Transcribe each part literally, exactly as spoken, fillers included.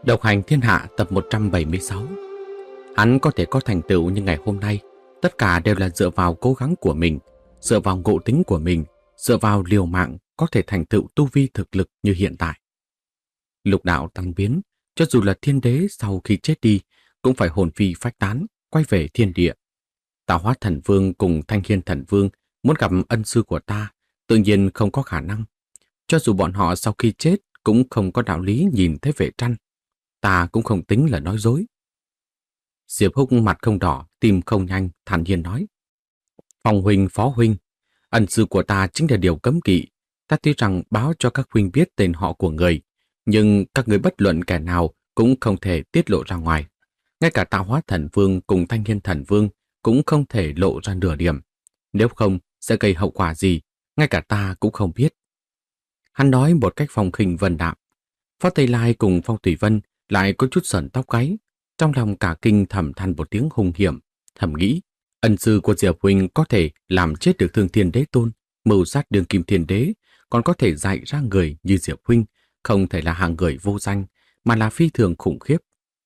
Độc hành thiên hạ tập một trăm bảy mươi sáu. Hắn có thể có thành tựu như ngày hôm nay, tất cả đều là dựa vào cố gắng của mình, dựa vào ngộ tính của mình, dựa vào liều mạng có thể thành tựu tu vi thực lực như hiện tại. Lục đạo tăng biến, cho dù là thiên đế sau khi chết đi, cũng phải hồn phi phách tán, quay về thiên địa. Tạo Hóa Thần Vương cùng Thanh Hiên Thần Vương muốn gặp ân sư của ta, tự nhiên không có khả năng. Cho dù bọn họ sau khi chết cũng không có đạo lý nhìn thấy Vệ Trăn. Ta cũng không tính là nói dối. Diệp Húc mặt không đỏ, tim không nhanh, thản nhiên nói. Phong huynh, phó huynh, ân sư của ta chính là điều cấm kỵ. Ta tuy rằng báo cho các huynh biết tên họ của người, nhưng các người bất luận kẻ nào cũng không thể tiết lộ ra ngoài. Ngay cả Tạo Hóa Thần Vương cùng Thanh Hiên Thần Vương cũng không thể lộ ra nửa điểm. Nếu không, sẽ gây hậu quả gì, ngay cả ta cũng không biết. Hắn nói một cách phong khinh vân đạm. Phó Tây Lai cùng Phong Thủy Vân lại có chút sởn tóc gáy, trong lòng cả kinh thầm than một tiếng hung hiểm, thầm nghĩ, ân sư của Diệp huynh có thể làm chết được Thương Thiên Đế Tôn, mưu sát Đường Kim Thiên Đế, còn có thể dạy ra người như Diệp huynh, không thể là hạng người vô danh, mà là phi thường khủng khiếp.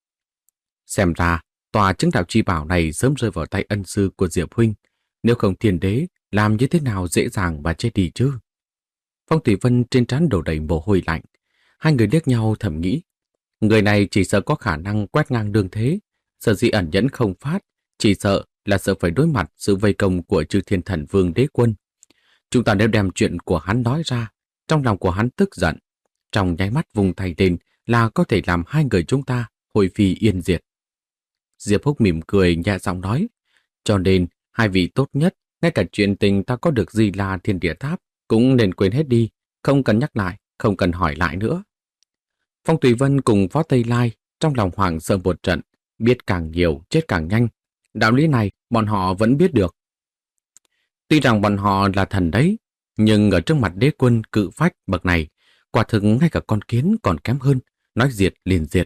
Xem ra, tòa chứng đạo chi bảo này sớm rơi vào tay ân sư của Diệp huynh, nếu không Thiên Đế, làm như thế nào dễ dàng mà chết đi chứ? Phong Thủy Vân trên trán đổ đầy mồ hôi lạnh, hai người liếc nhau thầm nghĩ, người này chỉ sợ có khả năng quét ngang đường thế, sợ dĩ ẩn nhẫn không phát, chỉ sợ là sợ phải đối mặt sự vây công của Chư Thiên Thần Vương Đế Quân. Chúng ta nếu đem chuyện của hắn nói ra, trong lòng của hắn tức giận, trong nháy mắt vùng tay lên là có thể làm hai người chúng ta hồi phi yên diệt. Diệp Húc mỉm cười nhẹ giọng nói, cho nên hai vị tốt nhất, ngay cả chuyện tình ta có được Di La Thiên Địa Tháp cũng nên quên hết đi, không cần nhắc lại, không cần hỏi lại nữa. Phong Thủy Vân cùng Phó Tây Lai trong lòng hoảng sợ một trận, biết càng nhiều chết càng nhanh. Đạo lý này bọn họ vẫn biết được. Tuy rằng bọn họ là thần đấy, nhưng ở trước mặt Đế Quân cự phách bậc này, quả thực ngay cả con kiến còn kém hơn, nói diệt liền diệt.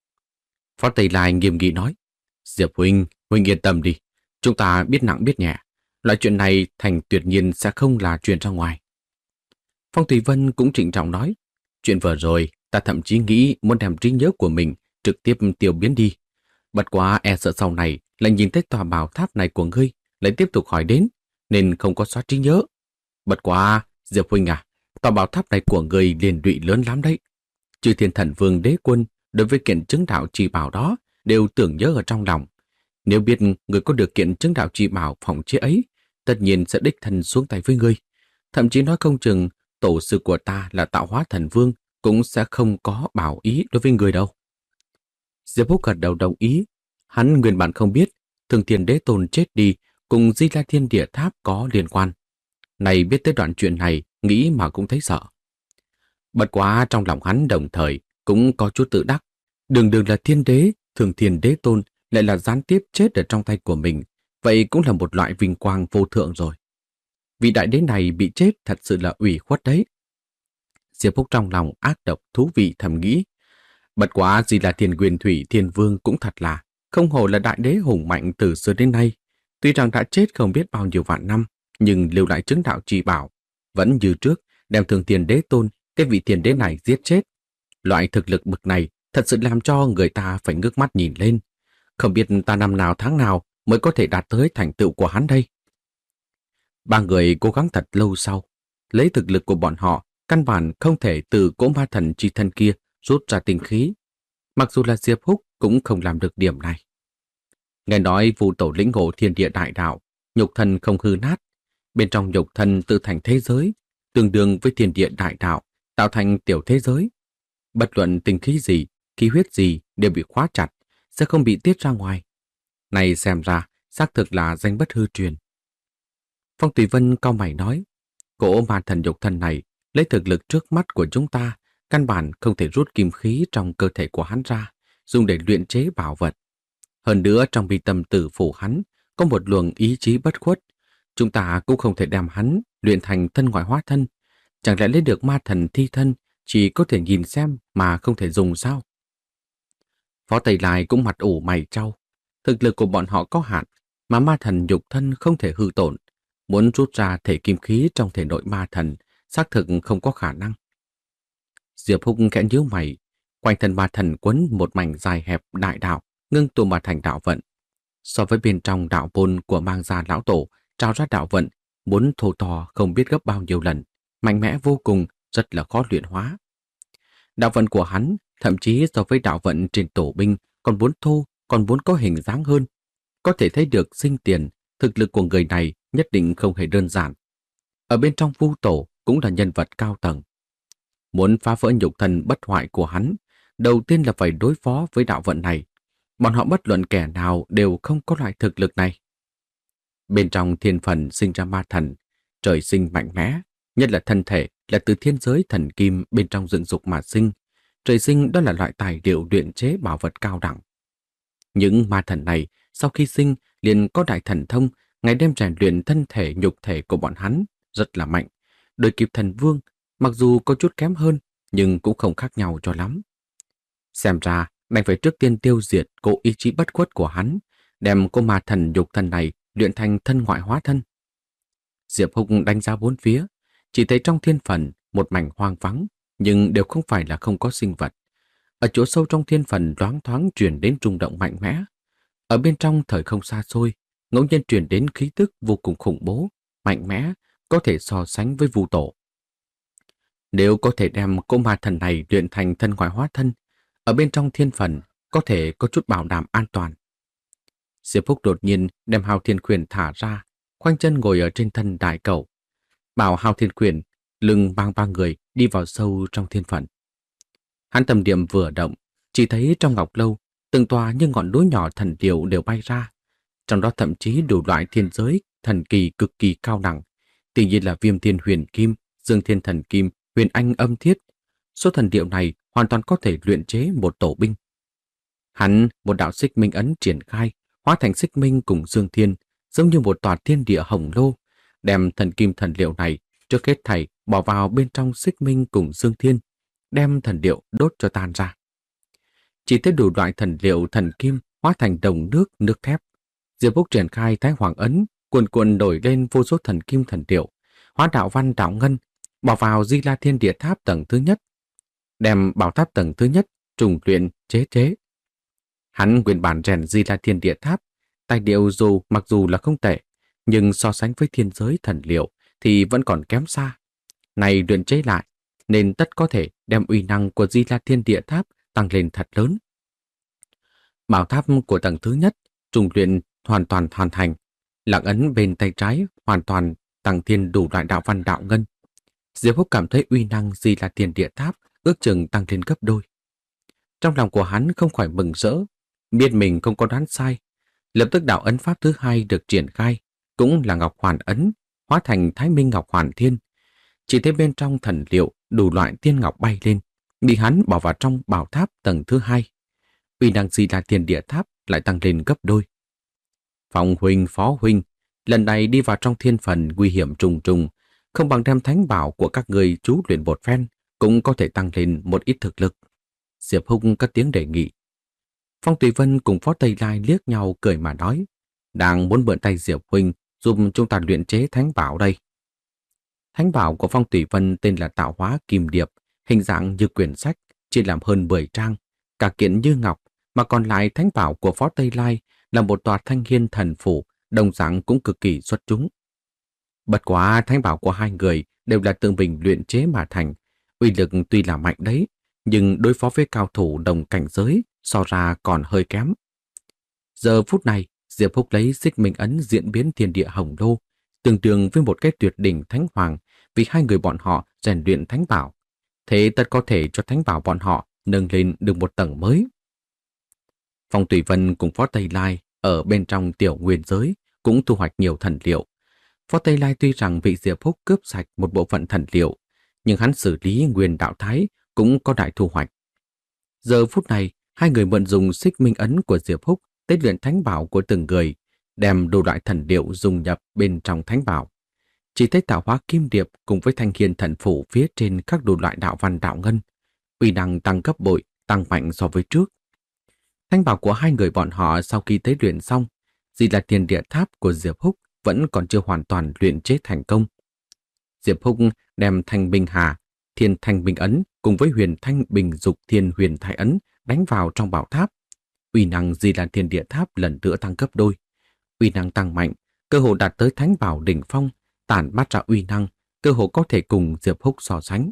Phó Tây Lai nghiêm nghị nói, Diệp huynh, huynh yên tâm đi, chúng ta biết nặng biết nhẹ, loại chuyện này thành tuyệt nhiên sẽ không là truyền ra ngoài. Phong Thủy Vân cũng trịnh trọng nói, chuyện vừa rồi ta thậm chí nghĩ muốn đem trí nhớ của mình trực tiếp tiêu biến đi. Bất quá e sợ sau này lại nhìn thấy tòa bảo tháp này của ngươi lại tiếp tục hỏi đến, nên không có xóa trí nhớ. Bất quá, Diệp huynh à, tòa bảo tháp này của ngươi liền lụy lớn lắm đấy. Chư Thiên Thần Vương Đế Quân đối với kiện chứng đạo chi bảo đó đều tưởng nhớ ở trong lòng. Nếu biết người có được kiện chứng đạo chi bảo phòng chế ấy, tất nhiên sẽ đích thân xuống tay với ngươi. Thậm chí nói không chừng tổ sư của ta là Tạo Hóa Thần Vương cũng sẽ không có bảo ý đối với người đâu. Diệp Húc gật đầu đồng ý. Hắn nguyên bản không biết Thương Thiên Đế Tôn chết đi cùng Di La Thiên Địa Tháp có liên quan. Này biết tới đoạn chuyện này, nghĩ mà cũng thấy sợ. Bất quá trong lòng hắn đồng thời cũng có chút tự đắc. Đường đường là thiên đế, Thương Thiên Đế Tôn lại là gián tiếp chết ở trong tay của mình. Vậy cũng là một loại vinh quang vô thượng rồi. Vị đại đế này bị chết thật sự là ủy khuất đấy. Diệp Húc trong lòng ác độc thú vị thầm nghĩ. Bất quá gì là Thiên Nguyên Thủy Thiên Vương cũng thật là, không hổ là đại đế hùng mạnh từ xưa đến nay. Tuy rằng đã chết không biết bao nhiêu vạn năm, nhưng lưu lại chứng đạo chi bảo, vẫn như trước đem Thương Thiên Đế Tôn, cái vị thiên đế này giết chết. Loại thực lực bực này thật sự làm cho người ta phải ngước mắt nhìn lên. Không biết ta năm nào tháng nào mới có thể đạt tới thành tựu của hắn đây. Ba người cố gắng thật lâu sau, lấy thực lực của bọn họ, căn bản không thể từ cỗ ma thần chi thân kia rút ra tinh khí. Mặc dù là Diệp Húc cũng không làm được điểm này. Nghe nói Vu Tổ lĩnh ngộ thiên địa đại đạo, nhục thân không hư nát. Bên trong nhục thân tự thành thế giới, tương đương với thiên địa đại đạo, tạo thành tiểu thế giới. Bất luận tinh khí gì, khí huyết gì đều bị khóa chặt, sẽ không bị tiết ra ngoài. Này xem ra, xác thực là danh bất hư truyền. Phong Thủy Vân cau mày nói, cỗ ma thần nhục thân này lấy thực lực trước mắt của chúng ta, căn bản không thể rút kim khí trong cơ thể của hắn ra, dùng để luyện chế bảo vật. Hơn nữa trong bi tâm tử phủ hắn có một luồng ý chí bất khuất, chúng ta cũng không thể đem hắn luyện thành thân ngoại hóa thân. Chẳng lẽ lấy được ma thần thi thân chỉ có thể nhìn xem mà không thể dùng sao? Phó Tây Lai cũng mặt ủ mày trao. Thực lực của bọn họ có hạn, mà ma thần nhục thân không thể hư tổn. Muốn rút ra thể kim khí trong thể nội ma thần, xác thực không có khả năng. Diệp Húc khẽ nhíu mày, Quanh thân ma thần quấn một mảnh dài hẹp đại đạo, ngưng tụ mà thành đạo vận. So với bên trong đạo môn của mang gia lão tổ, trao ra đạo vận, muốn thô to không biết gấp bao nhiêu lần, mạnh mẽ vô cùng, rất là khó luyện hóa. Đạo vận của hắn, thậm chí so với đạo vận trên tổ binh, còn muốn thô, còn muốn có hình dáng hơn. Có thể thấy được sinh tiền, thực lực của người này nhất định không hề đơn giản. Ở bên trong vu tổ cũng là nhân vật cao tầng. Muốn phá vỡ nhục thân bất hoại của hắn, đầu tiên là phải đối phó với đạo vận này. Bọn họ bất luận kẻ nào đều không có loại thực lực này. Bên trong thiên phần sinh ra ma thần, trời sinh mạnh mẽ, nhất là thân thể là từ thiên giới thần kim bên trong dựng dục mà sinh. Trời sinh đó là loại tài liệu luyện chế bảo vật cao đẳng. Những ma thần này sau khi sinh liền có đại thần thông, ngày đêm rèn luyện thân thể nhục thể của bọn hắn rất là mạnh. Đuổi kịp thần vương, mặc dù có chút kém hơn nhưng cũng không khác nhau cho lắm. Xem ra đành phải trước tiên tiêu diệt cô ý chí bất khuất của hắn, đem cô ma thần nhục thân này luyện thành thân ngoại hóa thân. Diệp Hùng đánh giá bốn phía, chỉ thấy trong thiên phần một mảnh hoang vắng, nhưng đều không phải là không có sinh vật. Ở chỗ sâu trong thiên phần loáng thoáng truyền đến rung động mạnh mẽ. Ở bên trong thời không xa xôi, ngẫu nhiên truyền đến khí tức vô cùng khủng bố, mạnh mẽ, có thể so sánh với vu tổ. Nếu có thể đem cô ma thần này luyện thành thân ngoại hóa thân, ở bên trong thiên phần có thể có chút bảo đảm an toàn. Diệp Phúc đột nhiên đem Hào Thiên Quyền thả ra, khoanh chân ngồi ở trên thân đại cầu. Bảo Hào Thiên Quyền lưng mang ba người đi vào sâu trong thiên phần. Hắn tâm niệm vừa động, chỉ thấy trong ngọc lâu, từng tòa như ngọn núi nhỏ thần điệu đều bay ra. Trong đó thậm chí đủ loại thiên giới, thần kỳ cực kỳ cao đẳng, tuy nhiên là Viêm Thiên Huyền Kim, Dương Thiên Thần Kim, Huyền Anh Âm Thiết. Số thần điệu này hoàn toàn có thể luyện chế một tổ binh. Hắn một đạo xích minh ấn triển khai, hóa thành xích minh cùng Dương Thiên, giống như một tòa thiên địa hồng lô, đem thần kim thần liệu này trước hết thảy bỏ vào bên trong xích minh cùng Dương Thiên, đem thần điệu đốt cho tan ra. Chỉ thấy đủ loại thần liệu thần kim hóa thành đồng nước, nước thép. Diệp Phúc triển khai Thái Hoàng ấn, cuồn cuộn đổi lên vô số thần kim thần điệu, hóa đạo văn đạo ngân, bỏ vào Di La Thiên Địa Tháp tầng thứ nhất, đem bảo tháp tầng thứ nhất trùng luyện chế chế. Hắn nguyên bản rèn Di La Thiên Địa Tháp, tài liệu dù mặc dù là không tệ, nhưng so sánh với thiên giới thần liệu thì vẫn còn kém xa. Này luyện chế lại, nên tất có thể đem uy năng của Di La Thiên Địa Tháp tăng lên thật lớn. Bảo tháp của tầng thứ nhất trùng luyện hoàn toàn hoàn thành, lạc ấn bên tay trái hoàn toàn tăng thiên đủ loại đạo văn đạo ngân. Diệp Húc cảm thấy uy năng Di La Thiên Địa Tháp ước chừng tăng lên gấp đôi. Trong lòng của hắn không khỏi mừng rỡ, biết mình không có đoán sai. Lập tức đạo ấn pháp thứ hai được triển khai, cũng là Ngọc Hoàn ấn, hóa thành Thái Minh Ngọc Hoàn Thiên. Chỉ thấy bên trong thần liệu đủ loại tiên ngọc bay lên, bị hắn bỏ vào trong bảo tháp tầng thứ hai. Uy năng Di La Thiên Địa Tháp lại tăng lên gấp đôi. Phong huynh, Phó huynh, lần này đi vào trong thiên phần nguy hiểm trùng trùng, không bằng đem thánh bảo của các người chú luyện một phen, cũng có thể tăng lên một ít thực lực. Diệp Hùng cất tiếng đề nghị. Phong Tùy Vân cùng Phó Tây Lai liếc nhau cười mà nói, đang muốn mượn tay Diệp huynh giúp chúng ta luyện chế thánh bảo đây. Thánh bảo của Phong Tùy Vân tên là Tạo Hóa Kim Điệp, hình dạng như quyển sách, chia làm hơn mười trang, cả kiện như ngọc, mà còn lại thánh bảo của Phó Tây Lai là một tòa thanh hiên thần phủ, đồng dạng cũng cực kỳ xuất chúng. Bất quá thánh bảo của hai người đều là tự mình luyện chế mà thành, uy lực tuy là mạnh đấy, nhưng đối phó với cao thủ đồng cảnh giới so ra còn hơi kém. Giờ phút này, Diệp Húc lấy xích minh ấn diễn biến thiên địa hồng lô, tương đương với một cái tuyệt đỉnh thánh hoàng, vì hai người bọn họ rèn luyện thánh bảo. Thế tất có thể cho thánh bảo bọn họ nâng lên được một tầng mới. Phong Tùy Vân cùng Phó Tây Lai ở bên trong tiểu nguyên giới cũng thu hoạch nhiều thần liệu. Phó Tây Lai tuy rằng bị Diệp Húc cướp sạch một bộ phận thần liệu, nhưng hắn xử lý nguyên đạo thái cũng có đại thu hoạch. Giờ phút này, hai người mượn dùng xích minh ấn của Diệp Húc tế luyện thánh bảo của từng người, đem đồ loại thần liệu dùng nhập bên trong thánh bảo. Chỉ thấy Tạo Hóa Kim Điệp cùng với thanh hiên thần phủ phía trên các đồ loại đạo văn đạo ngân, uy năng tăng gấp bội, tăng mạnh so với trước. Thánh bảo của hai người bọn họ sau khi tế luyện xong, Di La Thiên Địa Tháp của Diệp Húc vẫn còn chưa hoàn toàn luyện chế thành công. Diệp Húc đem Thanh Minh Hà, Thiên Thanh Minh Ấn cùng với huyền thanh bình dục thiên huyền thái ấn đánh vào trong bảo tháp. Uy năng Di Lan Thiên Địa Tháp lần nữa tăng gấp đôi. Uy năng tăng mạnh, cơ hồ đạt tới thánh bảo đỉnh phong, tản mát ra uy năng, cơ hồ có thể cùng Diệp Húc so sánh.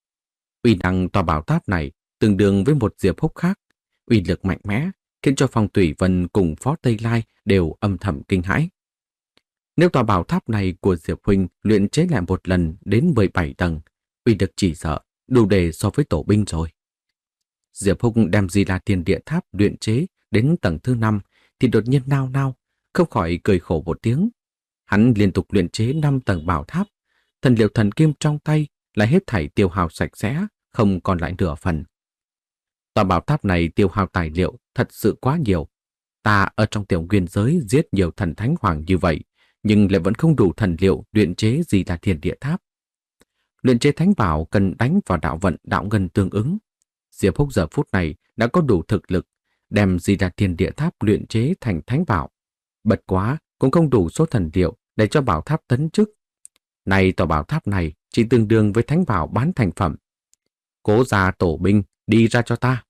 Uy năng tòa bảo tháp này tương đương với một Diệp Húc khác, uy lực mạnh mẽ, khiến cho Phong Tùy Vân cùng Phó Tây Lai đều âm thầm kinh hãi. Nếu tòa bảo tháp này của Diệp huynh luyện chế lại một lần đến mười bảy tầng, uy lực chỉ sợ đủ để so với tổ binh rồi. Diệp Húc đem Di La Thiên Địa Tháp luyện chế đến tầng thứ năm thì đột nhiên nao nao, không khỏi cười khổ một tiếng. Hắn liên tục luyện chế năm tầng bảo tháp, thần liệu thần kim trong tay lại hết thảy tiêu hao sạch sẽ, không còn lại nửa phần. Tòa bảo tháp này tiêu hao tài liệu thật sự quá nhiều. Ta ở trong tiểu nguyên giới giết nhiều thần thánh hoàng như vậy, nhưng lại vẫn không đủ thần liệu luyện chế Di La Thiên Địa Tháp. Luyện chế thánh bảo cần đánh vào đạo vận đạo ngân tương ứng. Diệp Húc giờ phút này đã có đủ thực lực đem Di La Thiên Địa Tháp luyện chế thành thánh bảo. Bật quá cũng không đủ số thần liệu để cho bảo tháp tấn chức. Này tòa bảo tháp này chỉ tương đương với thánh bảo bán thành phẩm. Cố gia tổ binh đi ra cho ta.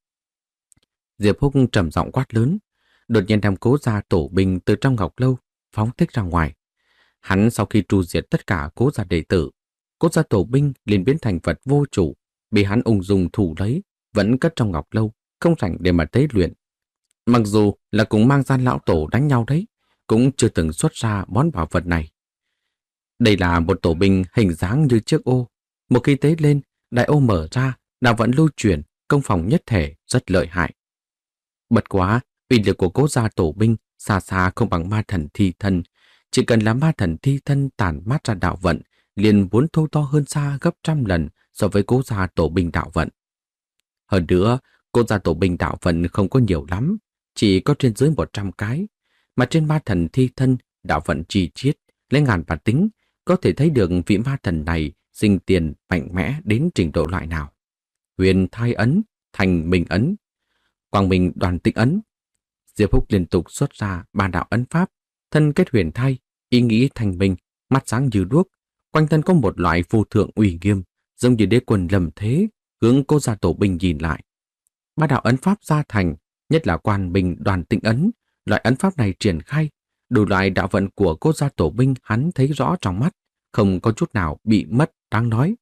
Diệp Húc trầm giọng quát lớn, đột nhiên đem Cố gia tổ binh từ trong ngọc lâu phóng thích ra ngoài. Hắn sau khi tru diệt tất cả Cố gia đệ tử, Cố gia tổ binh liền biến thành vật vô chủ, bị hắn ung dung thủ lấy, vẫn cất trong ngọc lâu, không rảnh để mà tế luyện. Mặc dù là cùng mang gian lão tổ đánh nhau đấy, cũng chưa từng xuất ra món bảo vật này. Đây là một tổ binh hình dáng như chiếc ô. Một khi tế lên, đại ô mở ra, đạo vận lưu chuyển, công phòng nhất thể rất lợi hại. Bật quá, uy lực của Cố gia tổ binh xa xa không bằng ma thần thi thân. Chỉ cần là ma thần thi thân tản mát ra đạo vận, liền muốn thô to hơn xa gấp trăm lần so với Cố gia tổ binh đạo vận. Hơn nữa, Cố gia tổ binh đạo vận không có nhiều lắm, chỉ có trên dưới một trăm cái, mà trên ma thần thi thân đạo vận chi chiết, lấy ngàn và tính, có thể thấy được vị ma thần này sinh tiền mạnh mẽ đến trình độ loại nào. Huyền thai ấn, thành minh ấn, quang minh đoàn tịnh ấn. Diệp Húc liên tục xuất ra ba đạo ấn pháp, thân kết huyền thai, ý nghĩ thành minh, mắt sáng như đuốc, quanh thân có một loại vô thượng uy nghiêm, giống như đế quân lầm thế, hướng Cố gia tổ binh nhìn lại. Ba đạo ấn pháp gia thành, nhất là quan bình đoàn tịnh ấn, loại ấn pháp này triển khai, đủ loại đạo vận của Cố gia tổ binh hắn thấy rõ trong mắt, không có chút nào bị mất đáng nói.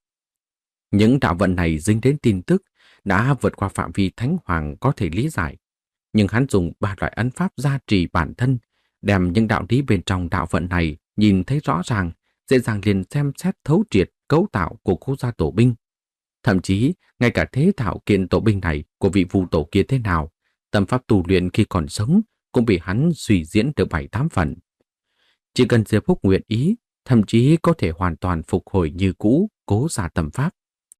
Những đạo vận này dính đến tin tức đã vượt qua phạm vi thánh hoàng có thể lý giải, nhưng hắn dùng ba loại ấn pháp gia trì bản thân, đem những đạo lý bên trong đạo vận này nhìn thấy rõ ràng, dễ dàng liền xem xét thấu triệt cấu tạo của Cố gia tổ binh. Thậm chí, ngay cả thế thảo kiện tổ binh này của vị phù tổ kia thế nào, tâm pháp tu luyện khi còn sống cũng bị hắn suy diễn được bảy tám phần. Chỉ cần Diệp Húc nguyện ý, thậm chí có thể hoàn toàn phục hồi như cũ Cố gia tâm pháp.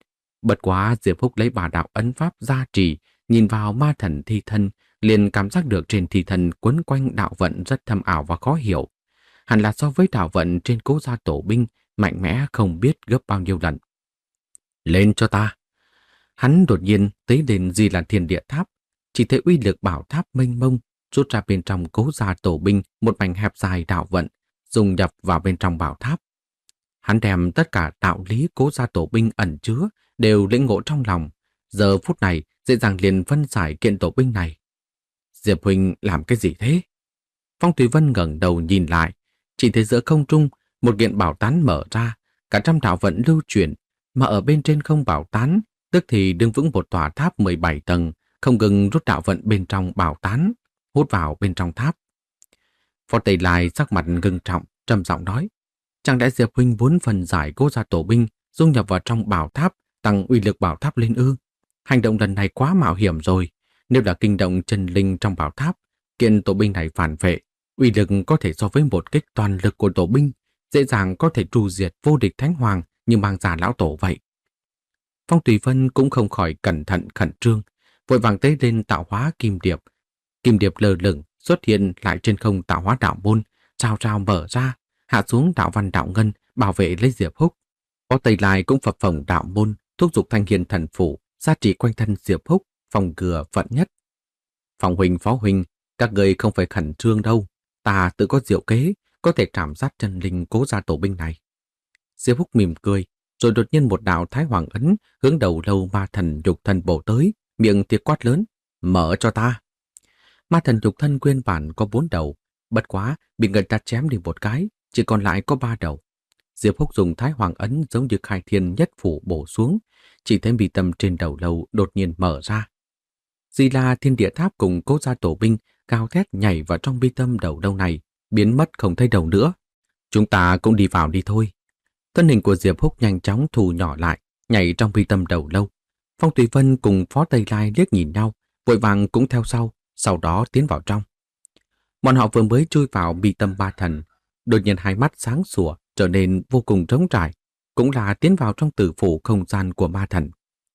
Bật quá Diệp Húc lấy bà đạo ấn pháp gia trì, nhìn vào ma thần thi thân, liền cảm giác được trên thi thân quấn quanh đạo vận rất thâm ảo và khó hiểu. Hẳn là so với đạo vận trên Cố gia tổ binh mạnh mẽ không biết gấp bao nhiêu lần. Lên cho ta! Hắn đột nhiên tế đến Di La Thiên Địa Tháp, chỉ thấy uy lực bảo tháp mênh mông rút ra bên trong Cố gia tổ binh một mảnh hẹp dài đạo vận, dùng nhập vào bên trong bảo tháp. Hắn đem tất cả đạo lý Cố gia tổ binh ẩn chứa đều lĩnh ngộ trong lòng, giờ phút này dễ dàng liền phân giải kiện tổ binh này. Diệp huynh làm cái gì thế? Phong Thủy Vân ngẩng đầu nhìn lại, chỉ thấy giữa không trung một kiện bảo tán mở ra, cả trăm đạo vận lưu chuyển, mà ở bên trên không bảo tán, tức thì đứng vững một tòa tháp mười bảy tầng, không ngừng rút đạo vận bên trong bảo tán, hút vào bên trong tháp. Phó Tây Lai sắc mặt ngưng trọng, trầm giọng nói, chẳng lẽ Diệp huynh muốn phần giải Cố gia tổ binh dung nhập vào trong bảo tháp, tăng uy lực bảo tháp lên ư? Hành động lần này quá mạo hiểm rồi. Nếu là kinh động chân linh trong bảo tháp, kiện tổ binh này phản vệ, uy lực có thể so với một kích toàn lực của tổ binh, dễ dàng có thể tru diệt vô địch thánh hoàng như mang giả lão tổ vậy. Phong Tùy Vân cũng không khỏi cẩn thận khẩn trương, vội vàng tế lên tạo hóa kim điệp. Kim điệp lơ lửng xuất hiện lại trên không tạo hóa đạo môn, trao trao mở ra, hạ xuống đạo văn đạo ngân, bảo vệ lấy Diệp Húc. Có Tây Lai cũng phập phồng đạo môn, thúc giục thanh hiền thần phủ, gia trì quanh thân Diệp Húc, phòng ngừa vận nhất. Phong huynh, Phó huynh, các người không phải khẩn trương đâu, ta tự có diệu kế, có thể cảm giác chân linh Cố gia tổ binh này. Diệp Húc mỉm cười, Rồi đột nhiên một đạo Thái Hoàng ấn hướng đầu lâu ma thần nhục thân bổ tới, miệng thì quát lớn, mở cho ta. Ma thần nhục thân nguyên bản có bốn đầu, bất quá bị người ta chém đi một cái, chỉ còn lại có ba đầu. Diệp Húc dùng Thái Hoàng ấn giống như khai thiên nhất phủ bổ xuống, chỉ thấy mi tâm trên đầu lâu đột nhiên mở ra. Di La Thiên Địa Tháp cùng Cố Gia Tổ binh cao thét nhảy vào trong mi tâm đầu lâu này, biến mất không thấy đầu nữa. Chúng ta cũng đi vào đi thôi. Thân hình của Diệp Húc nhanh chóng thu nhỏ lại, nhảy trong mi tâm đầu lâu. Phong Tùy Vân cùng Phó Tây Lai liếc nhìn nhau, vội vàng cũng theo sau, sau đó tiến vào trong. Bọn họ vừa mới chui vào mi tâm ma thần, đột nhiên hai mắt sáng sủa, trở nên vô cùng trống trải, cũng là tiến vào trong tử phủ không gian của ma thần.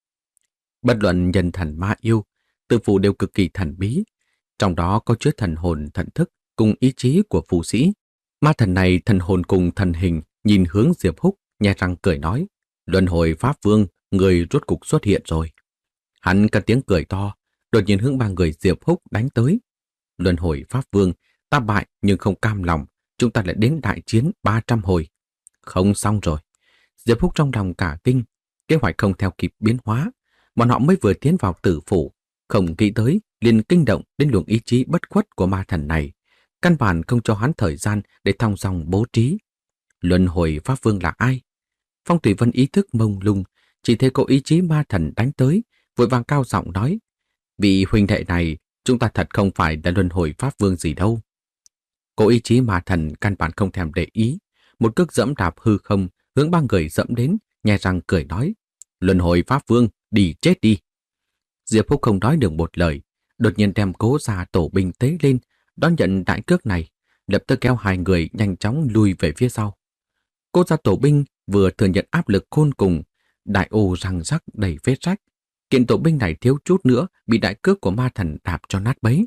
Bất luận nhân thần ma yêu, tử phủ đều cực kỳ thần bí, trong đó có chứa thần hồn thần thức cùng ý chí của phù sĩ. Ma thần này thần hồn cùng thần hình nhìn hướng Diệp Húc, nhe răng cười nói, luân hồi Pháp Vương, người rốt cục xuất hiện rồi. Hắn cất tiếng cười to, đột nhiên hướng ba người Diệp Húc đánh tới. Luân hồi Pháp Vương, ta bại nhưng không cam lòng, chúng ta lại đến đại chiến ba trăm hồi. Không xong rồi. Diệp Húc trong lòng cả kinh, kế hoạch không theo kịp biến hóa. Bọn họ mới vừa tiến vào tử phủ, không nghĩ tới liền kinh động đến luồng ý chí bất khuất của ma thần này. Căn bản không cho hắn thời gian để thong dong bố trí. Luân hồi Pháp Vương là ai? Phong Thủy Vân ý thức mông lung, chỉ thấy có ý chí ma thần đánh tới, vội vàng cao giọng nói, vị huynh đệ này, chúng ta thật không phải là luân hồi Pháp Vương gì đâu. Cô ý chí ma thần căn bản không thèm để ý, một cước dẫm đạp hư không hướng ba người dẫm đến, nhe răng cười nói, luân hồi Pháp Vương, đi chết đi. Diệp Húc không nói được một lời, đột nhiên đem Cố Gia Tổ binh tế lên, đón nhận đại cước này, lập tức kéo hai người nhanh chóng lùi về phía sau. Cố Gia Tổ binh vừa thừa nhận áp lực khôn cùng, đại ô răng rắc đầy vết rách. Kiện tổ binh này thiếu chút nữa bị đại cước của ma thần đạp cho nát bấy.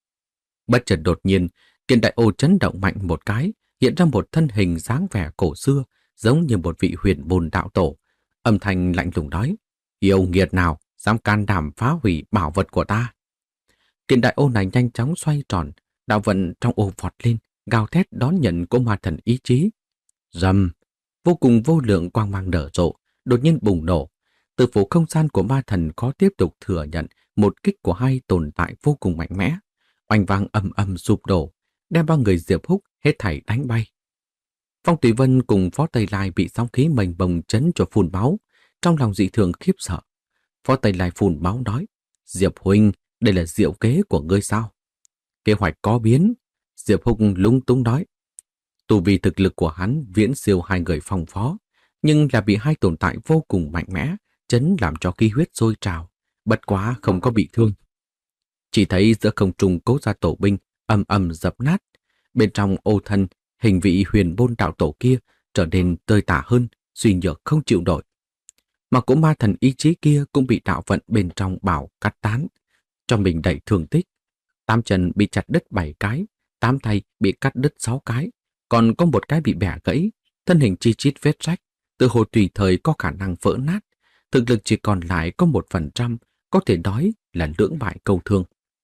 Bất chợt đột nhiên, kiện đại ô chấn động mạnh một cái, hiện ra một thân hình dáng vẻ cổ xưa, giống như một vị huyền bồn đạo tổ. Âm thanh lạnh lùng nói, yêu nghiệt nào, dám can đảm phá hủy bảo vật của ta. Kiện đại ô này nhanh chóng xoay tròn, đạo vận trong ô vọt lên, gào thét đón nhận của ma thần ý chí. Rầm, vô cùng vô lượng quang mang nở rộ, đột nhiên bùng nổ. Từ phủ không gian của ma thần khó tiếp tục thừa nhận một kích của hai tồn tại vô cùng mạnh mẽ. Oanh vang ầm ầm sụp đổ, đem ba người Diệp Húc hết thảy đánh bay. Phong Tùy Vân cùng Phó Tây Lai bị sóng khí mênh mông chấn cho phun máu, trong lòng dị thường khiếp sợ. Phó Tây Lai phun máu nói, Diệp huynh, đây là diệu kế của ngươi sao? Kế hoạch có biến. Diệp Húc lung tung nói, tu vi thực lực của hắn viễn siêu hai người Phong Phó, nhưng là bị hai tồn tại vô cùng mạnh mẽ chấn làm cho khí huyết sôi trào, bất quá không có bị thương. Chỉ thấy giữa không trung Cố Gia Tổ binh ầm ầm dập nát, bên trong ô thân hình vị huyền bôn đạo tổ kia trở nên tơi tả hơn, suy nhược không chịu nổi. Mà của ma thần ý chí kia cũng bị đạo vận bên trong bảo cắt tán, trong mình đầy thương tích. Tám chân bị chặt đứt bảy cái, tám tay bị cắt đứt sáu cái, còn có một cái bị bẻ gãy, thân hình chi chít vết rách, tự hồ tùy thời có khả năng vỡ nát. Thực lực chỉ còn lại có một phần trăm, có thể nói là lưỡng bại câu thương.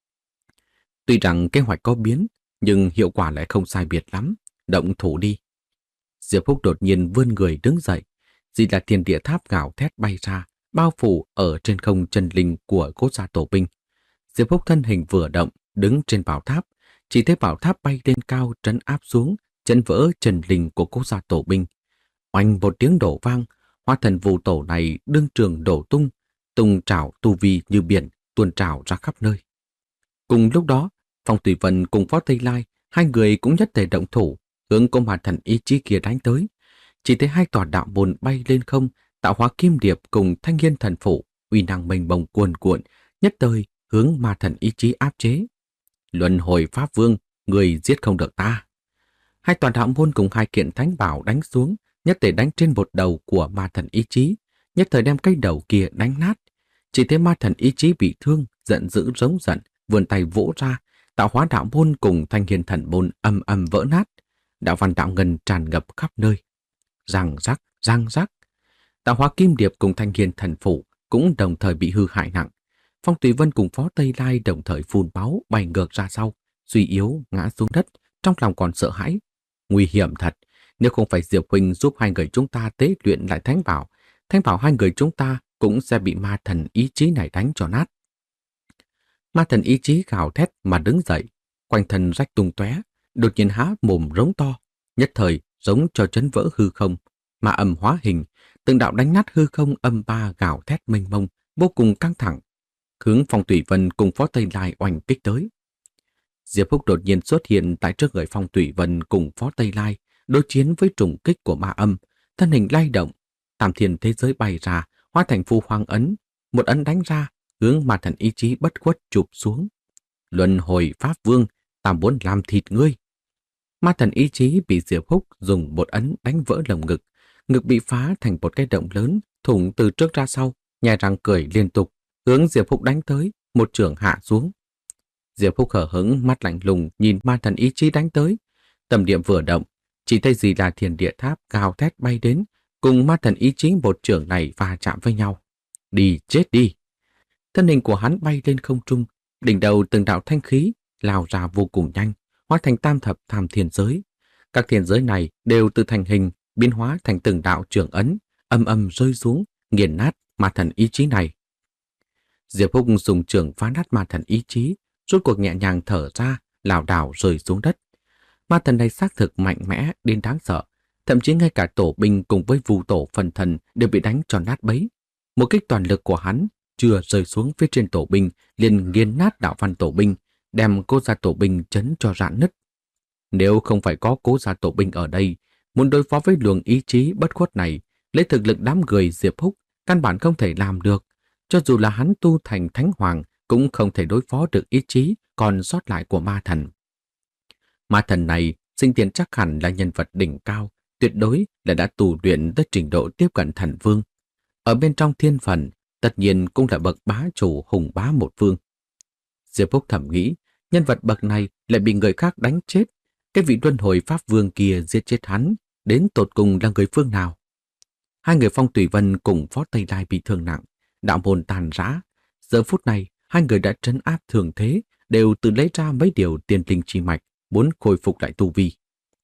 Tuy rằng kế hoạch có biến, nhưng hiệu quả lại không sai biệt lắm. Động thủ đi. Diệp Húc đột nhiên vươn người đứng dậy. Di là Thiên Địa Tháp gào thét bay ra, bao phủ ở trên không chân linh của Cố Gia Tổ binh. Diệp Húc thân hình vừa động, đứng trên bảo tháp, chỉ thấy bảo tháp bay lên cao trấn áp xuống, chấn vỡ chân linh của Cố Gia Tổ binh. Oanh một tiếng đổ vang, hóa thần phù tổ này đương trường đổ tung, tung trào tu vi như biển, tuôn trào ra khắp nơi. Cùng lúc đó, Phong Tùy Vân cùng Phó Tây Lai, hai người cũng nhất thể động thủ, hướng con ma thần ý chí kia đánh tới. Chỉ thấy hai tòa đạo môn bay lên không, tạo hóa kim điệp cùng thanh hiên thần phủ, uy năng mênh mông cuồn cuộn, nhất thời hướng ma thần ý chí áp chế. Luân hồi Pháp Vương, người giết không được ta. Hai tòa đạo môn cùng hai kiện thánh bảo đánh xuống, nhất thể đánh trên một đầu của ma thần ý chí, nhất thời đem cái đầu kia đánh nát. Chỉ thấy ma thần ý chí bị thương, giận dữ rống giận, vươn tay vỗ ra, tạo hóa đạo môn cùng thanh hiên thần môn âm âm vỡ nát, đạo văn đạo ngân tràn ngập khắp nơi. Răng rắc, răng rắc. Tạo hóa kim điệp cùng thanh hiên thần phủ cũng đồng thời bị hư hại nặng. Phong Tùy Vân cùng Phó Tây Lai đồng thời phun máu bay ngược ra sau, suy yếu ngã xuống đất, trong lòng còn sợ hãi. Nguy hiểm thật, Nếu không phải Diệp Huynh giúp hai người chúng ta tế luyện lại thánh bảo, thánh bảo hai người chúng ta cũng sẽ bị ma thần ý chí này đánh cho nát. Ma thần ý chí gào thét mà đứng dậy, quanh thân rách tung tóe, đột nhiên há mồm rống to, nhất thời giống cho chấn vỡ hư không, ma âm hóa hình, từng đạo đánh nát hư không âm ba gào thét mênh mông, vô cùng căng thẳng, hướng Phong Thủy Vân cùng Phó Tây Lai oanh kích tới. Diệp Húc đột nhiên xuất hiện tại trước người Phong Thủy Vân cùng Phó Tây Lai, đối chiến với trùng kích của ma âm, thân hình lay động, tam thiên thế giới bay ra, hóa thành phù hoang ấn, một ấn đánh ra, hướng ma thần ý chí bất khuất chụp xuống. Luân hồi Pháp Vương, ta muốn làm thịt ngươi. Ma thần ý chí bị Diệp Húc dùng một ấn đánh vỡ lồng ngực, ngực bị phá thành một cái động lớn, thủng từ trước ra sau, nhai răng cười liên tục, hướng Diệp Húc đánh tới, một trường hạ xuống. Diệp Húc hở hững, mắt lạnh lùng nhìn ma thần ý chí đánh tới, tâm niệm vừa động, chỉ thấy gì là Thiên Địa Tháp gào thét bay đến, cùng ma thần ý chí một trường này va chạm với nhau. Đi chết đi! Thân hình của hắn bay lên không trung, đỉnh đầu từng đạo thanh khí lao ra vô cùng nhanh, hóa thành tam thập tam thiên giới. Các thiên giới này đều từ thành hình biến hóa thành từng đạo trường ấn, âm âm rơi xuống, nghiền nát ma thần ý chí này. Diệp Húc dùng trường phá nát ma thần ý chí, rốt cuộc nhẹ nhàng thở ra, lảo đảo rơi xuống đất. Ma thần này xác thực mạnh mẽ đến đáng sợ, thậm chí ngay cả tổ binh cùng với vu tổ phần thần đều bị đánh cho nát bấy. Một kích toàn lực của hắn chưa rơi xuống phía trên tổ binh liền nghiền nát đạo văn tổ binh, đem Cố Gia tổ binh chấn cho rạn nứt. Nếu không phải có Cố Gia tổ binh ở đây, muốn đối phó với luồng ý chí bất khuất này, lấy thực lực đám người Diệp Húc căn bản không thể làm được. Cho dù là hắn tu thành thánh hoàng cũng không thể đối phó được ý chí còn sót lại của ma thần. Ma thần này sinh tiền chắc hẳn là nhân vật đỉnh cao, tuyệt đối là đã tu luyện tới trình độ tiếp cận thần vương. Ở bên trong thiên phần, tất nhiên cũng là bậc bá chủ hùng bá một phương. Diệp Húc thầm nghĩ, nhân vật bậc này lại bị người khác đánh chết. Cái vị luân hồi pháp vương kia giết chết hắn, đến tột cùng là người phương nào? Hai người Phong Thủy Vân cùng Phó Tây Lai bị thương nặng, đạo hồn tàn rã. Giờ phút này, hai người đã trấn áp thường thế, đều tự lấy ra mấy điều tiên linh chi mạch, muốn khôi phục lại tu vi.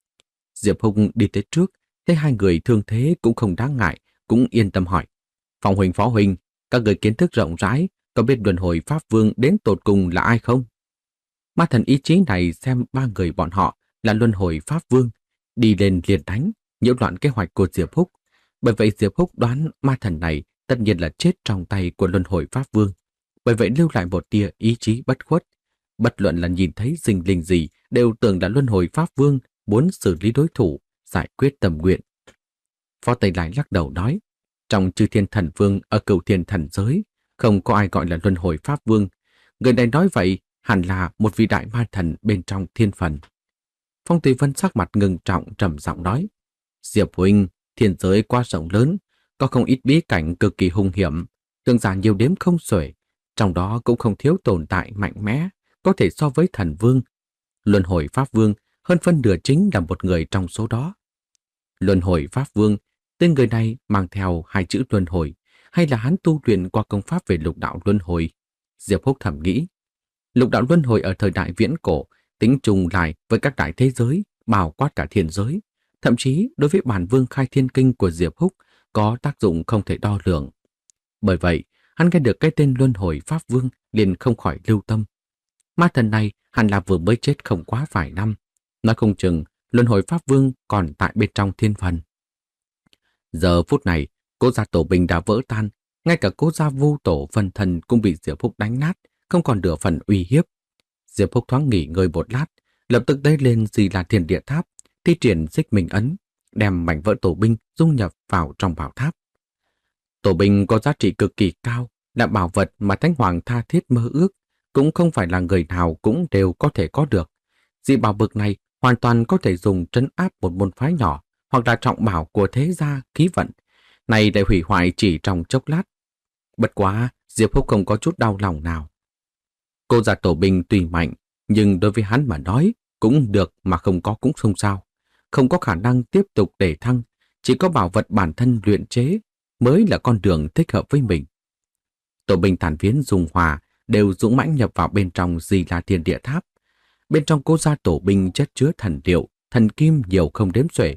Diệp Húc đi tới trước, thấy hai người thương thế cũng không đáng ngại, cũng yên tâm hỏi. Phong huynh, Phó huynh, các người kiến thức rộng rãi, có biết luân hồi pháp vương đến tột cùng là ai không? Ma thần ý chí này xem ba người bọn họ là luân hồi pháp vương, đi lên liền đánh, nhiễu loạn kế hoạch của Diệp Húc. Bởi vậy Diệp Húc đoán ma thần này tất nhiên là chết trong tay của luân hồi pháp vương. Bởi vậy lưu lại một tia ý chí bất khuất. Bất luận là nhìn thấy sinh linh gì đều tưởng là luân hồi pháp vương muốn xử lý đối thủ, giải quyết tâm nguyện. Phó Tây Lai lắc đầu nói, trong chư thiên thần vương ở Cửu Thiên thần giới, không có ai gọi là luân hồi pháp vương. Người này nói vậy hẳn là một vị đại ma thần bên trong thiên phần. Phong Thủy Vân sắc mặt ngưng trọng trầm giọng nói, Diệp huynh, thiên giới quá rộng lớn, có không ít bí cảnh cực kỳ hung hiểm, cường giả nhiều đếm không xuể, trong đó cũng không thiếu tồn tại mạnh mẽ, có thể so với thần vương. Luân hồi pháp vương hơn phân nửa chính là một người trong số đó. Luân hồi pháp vương, tên người này mang theo hai chữ luân hồi, hay là hắn tu luyện qua công pháp về lục đạo luân hồi? Diệp Húc thầm nghĩ. Lục đạo luân hồi ở thời đại viễn cổ tính trùng lại với các đại thế giới, bao quát cả thiên giới. Thậm chí đối với bản vương khai thiên kinh của Diệp Húc có tác dụng không thể đo lường. Bởi vậy, hắn nghe được cái tên luân hồi pháp vương liền không khỏi lưu tâm. Ma thần này hẳn là vừa mới chết không quá vài năm. Nói không chừng luân hồi pháp vương còn tại bên trong thiên phần. Giờ phút này, Cố Gia tổ binh đã vỡ tan, ngay cả Cố Gia vô tổ phần thần cũng bị Diệp Húc đánh nát, không còn nửa phần uy hiếp. Diệp Húc thoáng nghỉ ngơi một lát, lập tức đẩy lên Di La Thiên Địa Tháp, thi triển Xích Minh ấn, đem mảnh vỡ tổ binh dung nhập vào trong bảo tháp. Tổ binh có giá trị cực kỳ cao, là bảo vật mà Thánh Hoàng tha thiết mơ ước, cũng không phải là người nào cũng đều có thể có được. Dị bảo bực này hoàn toàn có thể dùng trấn áp một môn phái nhỏ, hoặc là trọng bảo của thế gia khí vận, này để hủy hoại chỉ trong chốc lát. Bất quá, Diệp Húc không có chút đau lòng nào. Cô Gia tổ binh tùy mạnh, nhưng đối với hắn mà nói, cũng được mà không có cũng không sao. Không có khả năng tiếp tục để thăng, chỉ có bảo vật bản thân luyện chế mới là con đường thích hợp với mình. Tổ binh tàn phiến dùng hòa đều dũng mãnh nhập vào bên trong Di La Thiên Địa Tháp. Bên trong Cố Gia tổ binh chất chứa thần liệu, thần kim nhiều không đếm xuể,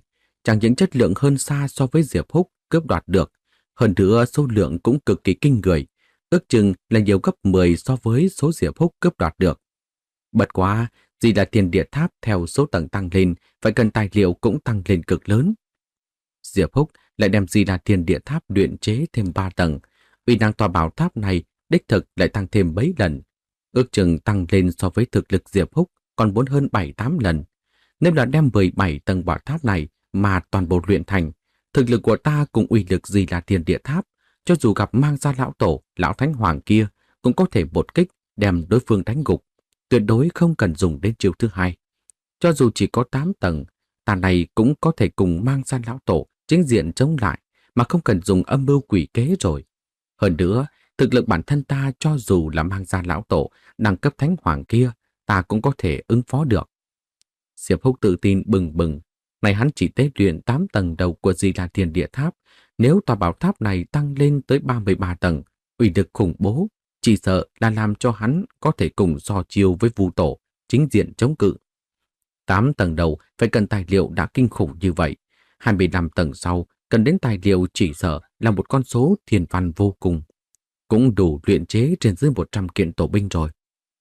chẳng những chất lượng hơn xa so với Diệp Húc cướp đoạt được, hơn nữa số lượng cũng cực kỳ kinh người, ước chừng là nhiều gấp mười so với số Diệp Húc cướp đoạt được. Bất quá, Di La Thiên Địa Tháp theo số tầng tăng lên, phải cần tài liệu cũng tăng lên cực lớn. Diệp Húc lại đem Di La Thiên Địa Tháp luyện chế thêm ba tầng, uy năng tòa bảo tháp này đích thực lại tăng thêm mấy lần, ước chừng tăng lên so với thực lực Diệp Húc còn muốn hơn bảy tám lần. Nếu là đem mười bảy tầng bảo tháp này mà toàn bộ luyện thành, thực lực của ta cùng uy lực Di La Thiên Địa Tháp, cho dù gặp mang ra lão tổ, lão thánh hoàng kia, cũng có thể một kích đem đối phương đánh gục, tuyệt đối không cần dùng đến chiêu thứ hai. Cho dù chỉ có tám tầng, ta này cũng có thể cùng mang ra lão tổ chính diện chống lại, mà không cần dùng âm mưu quỷ kế rồi. Hơn nữa, thực lực bản thân ta cho dù là mang ra lão tổ, đẳng cấp thánh hoàng kia, ta cũng có thể ứng phó được. Diệp Húc tự tin bừng bừng, này hắn chỉ tế luyện tám tầng đầu của Di La Thiên Địa Tháp, nếu tòa bảo tháp này tăng lên tới ba mươi ba tầng, uy lực khủng bố, chỉ sợ là làm cho hắn có thể cùng so chiêu với Vu Tổ, chính diện chống cự. tám tầng đầu phải cần tài liệu đã kinh khủng như vậy, hai mươi lăm tầng sau cần đến tài liệu chỉ sợ là một con số thiên văn vô cùng, cũng đủ luyện chế trên dưới một trăm kiện tổ binh rồi.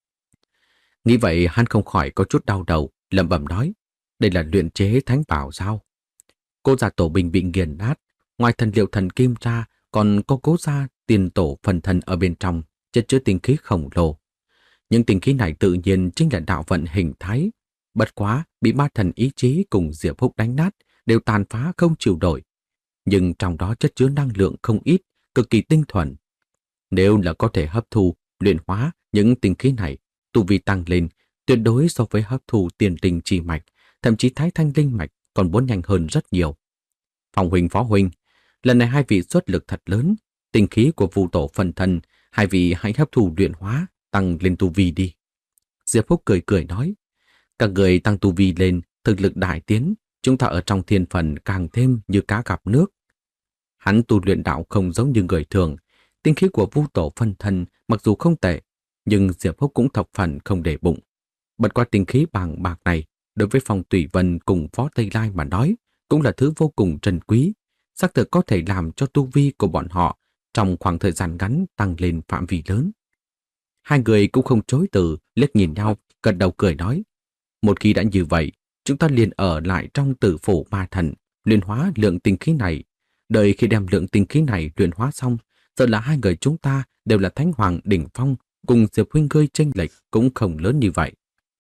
Nghĩ vậy hắn không khỏi có chút đau đầu, lẩm bẩm nói, đây là luyện chế thánh bảo sao? Cố gia tổ binh bị nghiền nát, ngoài thần liệu thần kim ra còn có cố gia tiền tổ phần thần ở bên trong, chất chứa tinh khí khổng lồ. Những tinh khí này tự nhiên chính là đạo vận hình thái, bất quá bị ma thần ý chí cùng Diệp Húc đánh nát, đều tàn phá không chịu nổi. Nhưng trong đó chất chứa năng lượng không ít, cực kỳ tinh thuần. Nếu là có thể hấp thu, luyện hóa những tinh khí này, tu vi tăng lên, tuyệt đối so với hấp thu tiền tinh chi mạch, thậm chí thái thanh linh mạch còn muốn nhanh hơn rất nhiều. Phong huynh, Phó huynh, lần này hai vị xuất lực thật lớn, tinh khí của Vu Tổ phần thân, hai vị hãy hấp thu luyện hóa, tăng lên tu vi đi. Diệp Húc cười cười nói, các người tăng tu vi lên, thực lực đại tiến, chúng ta ở trong thiên phần càng thêm như cá gặp nước. Hắn tu luyện đạo không giống như người thường, tinh khí của Vu Tổ phân thân mặc dù không tệ, nhưng Diệp Húc cũng thập phần không để bụng. Bất qua tinh khí bàng bạc này, đối với Phong Tùy Vân cùng Phó Tây Lai mà nói, cũng là thứ vô cùng trân quý, xác thực có thể làm cho tu vi của bọn họ trong khoảng thời gian ngắn tăng lên phạm vi lớn. Hai người cũng không chối từ, liếc nhìn nhau, gật đầu cười nói, một khi đã như vậy, chúng ta liền ở lại trong tử phủ ma thần, luyện hóa lượng tinh khí này. Đợi khi đem lượng tinh khí này luyện hóa xong, sợ là hai người chúng ta đều là thánh hoàng đỉnh phong, cùng Diệp huynh ngươi chênh lệch cũng không lớn như vậy.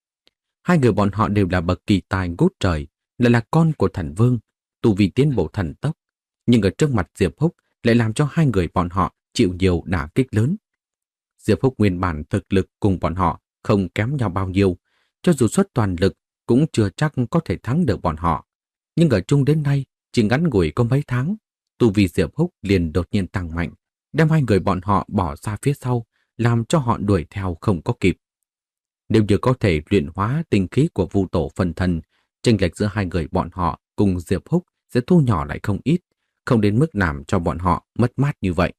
Hai người bọn họ đều là bậc kỳ tài ngút trời, lại là con của thần vương, tu vi tiến bộ thần tốc, nhưng ở trước mặt Diệp Húc lại làm cho hai người bọn họ chịu nhiều đả kích lớn. Diệp Húc nguyên bản thực lực cùng bọn họ không kém nhau bao nhiêu, cho dù xuất toàn lực cũng chưa chắc có thể thắng được bọn họ. Nhưng ở chung đến nay, chỉ ngắn ngủi có mấy tháng, tu vi Diệp Húc liền đột nhiên tăng mạnh, đem hai người bọn họ bỏ xa phía sau, làm cho họ đuổi theo không có kịp. Nếu như có thể luyện hóa tinh khí của Vu Tổ phân thân, chênh lệch giữa hai người bọn họ cùng Diệp Húc sẽ thu nhỏ lại không ít, không đến mức làm cho bọn họ mất mát như vậy.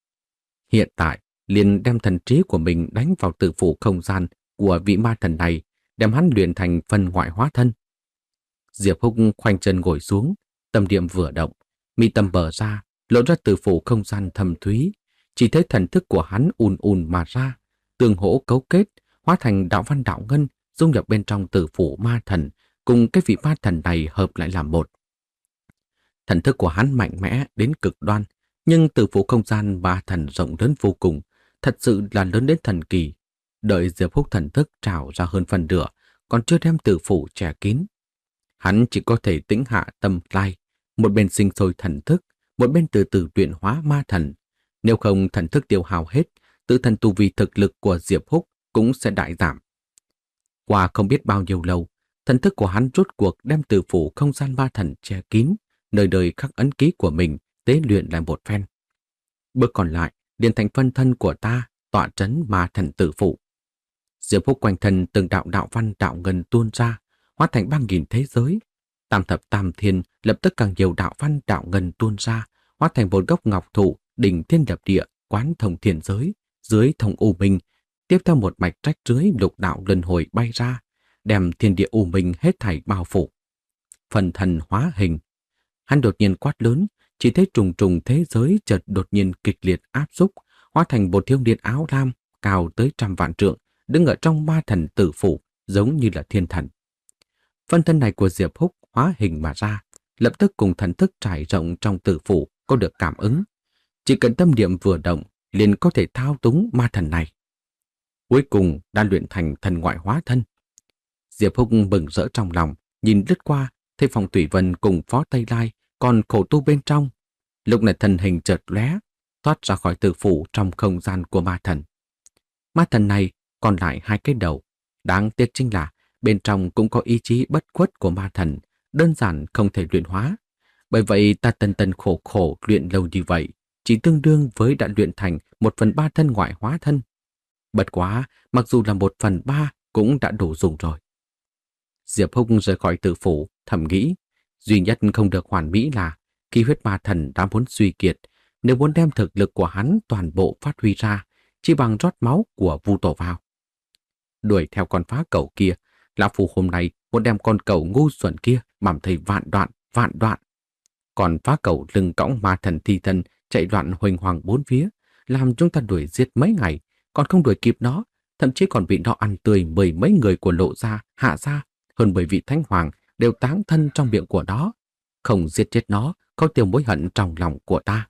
Hiện tại, liền đem thần trí của mình đánh vào tử phủ không gian của vị ma thần này, đem hắn luyện thành phần ngoại hóa thân. Diệp Húc khoanh chân ngồi xuống, tâm niệm vừa động, mi tâm bờ ra, lộ ra tử phủ không gian thâm thúy, chỉ thấy thần thức của hắn ùn ùn mà ra, tương hỗ cấu kết, hóa thành đạo văn đạo ngân, dung nhập bên trong tử phủ ma thần, cùng cái vị ma thần này hợp lại làm một. Thần thức của hắn mạnh mẽ đến cực đoan, nhưng tử phủ không gian ma thần rộng lớn vô cùng, thật sự là lớn đến thần kỳ. Đợi Diệp Húc thần thức trào ra hơn phần nửa, còn chưa đem tử phủ che kín. Hắn chỉ có thể tĩnh hạ tâm lai, một bên sinh sôi thần thức, một bên từ từ luyện hóa ma thần. Nếu không thần thức tiêu hao hết, tự thân tu vi thực lực của Diệp Húc cũng sẽ đại giảm. Qua không biết bao nhiêu lâu, thần thức của hắn rốt cuộc đem tử phủ không gian ma thần che kín, nơi đời khắc ấn ký của mình tế luyện lại một phen. Bước còn lại, liền thành phân thân của ta, tọa trấn ma thần tử phủ. Diệp Húc quanh thân từng đạo đạo văn đạo ngân tuôn ra, hóa thành ba nghìn thế giới. Tam thập tam thiên lập tức càng nhiều đạo văn đạo ngân tuôn ra, hóa thành một gốc ngọc thụ, đỉnh thiên lập địa, quán thông thiên giới, dưới thông u minh, tiếp theo một mạch rách rưới lục đạo luân hồi bay ra, đem thiên địa u minh hết thảy bao phủ. Phần thần hóa hình, Hắn đột nhiên quát lớn, chỉ thấy trùng trùng thế giới chợt đột nhiên kịch liệt áp xúc, hóa thành một thiếu niên áo lam cao tới trăm vạn trượng, đứng ở trong ma thần tử phủ, giống như là thiên thần. Phân thân này của Diệp Húc hóa hình mà ra, lập tức cùng thần thức trải rộng trong tử phủ có được cảm ứng. Chỉ cần tâm niệm vừa động, liền có thể thao túng ma thần này. Cuối cùng đã luyện thành thần ngoại hóa thân. Diệp Húc mừng rỡ trong lòng, nhìn lướt qua, thấy Phong Thủy Vân cùng Phó Tây Lai còn khổ tu bên trong. Lúc này thân hình chợt lóe, thoát ra khỏi tử phủ trong không gian của ma thần. Ma thần này còn lại hai cái đầu. Đáng tiếc chính là bên trong cũng có ý chí bất khuất của ma thần, đơn giản không thể luyện hóa. Bởi vậy ta tần tần khổ khổ luyện lâu như vậy, chỉ tương đương với đã luyện thành một phần ba thân ngoại hóa thân. Bất quá, mặc dù là một phần ba cũng đã đủ dùng rồi. Diệp Húc rời khỏi tử phủ, thầm nghĩ, duy nhất không được hoàn mỹ là khi huyết ma thần đã muốn suy kiệt, nếu muốn đem thực lực của hắn toàn bộ phát huy ra, chỉ bằng rót máu của Vu Tổ vào. Đuổi theo con phá cẩu kia, lão phu hôm nay muốn đem con cẩu ngu xuẩn kia bằm thây vạn đoạn, vạn đoạn. Còn phá cẩu lưng cõng ma thần thi thân chạy loạn huỳnh hoàng bốn phía, làm chúng ta đuổi giết mấy ngày, còn không đuổi kịp nó, thậm chí còn bị nó ăn tươi mười mấy người của Lộ gia, Hạ gia, hơn bởi vị thánh hoàng đều táng thân trong miệng của nó. Không giết chết nó, có tiêu mối hận trong lòng của ta.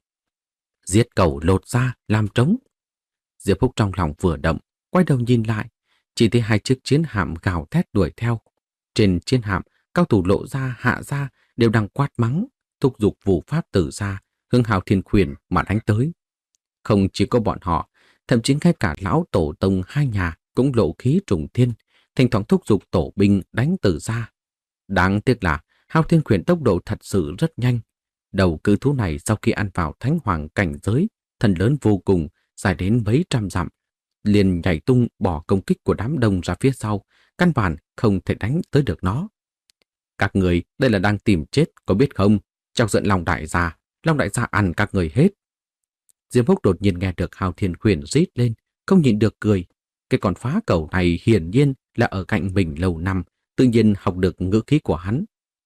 Giết cẩu lột ra, làm trống. Diệp Húc trong lòng vừa động, quay đầu nhìn lại, chỉ thấy hai chiếc chiến hạm gào thét đuổi theo. Trên chiến hạm, cao thủ Lộ gia, Hạ gia đều đang quát mắng, thúc giục vũ pháp tử gia, hướng Hạo Thiên Khuyển mà đánh tới. Không chỉ có bọn họ, thậm chí ngay cả lão tổ tông hai nhà cũng lộ khí trùng thiên, thỉnh thoảng thúc giục tổ binh đánh tử gia. Đáng tiếc là Hạo Thiên Khuyển tốc độ thật sự rất nhanh. Đầu cự thú này sau khi ăn vào thánh hoàng cảnh giới, thần lớn vô cùng, dài đến mấy trăm dặm, liền nhảy tung bỏ công kích của đám đông ra phía sau, căn bản không thể đánh tới được nó. Các người đây là đang tìm chết có biết không? Chọc giận Long đại gia, Long đại gia ăn các người hết. Diệp Húc đột nhiên nghe được Hạo Thiên Khuyển rít lên, không nhịn được cười. Cái con phá cẩu này hiển nhiên là ở cạnh mình lâu năm, tự nhiên học được ngữ khí của hắn.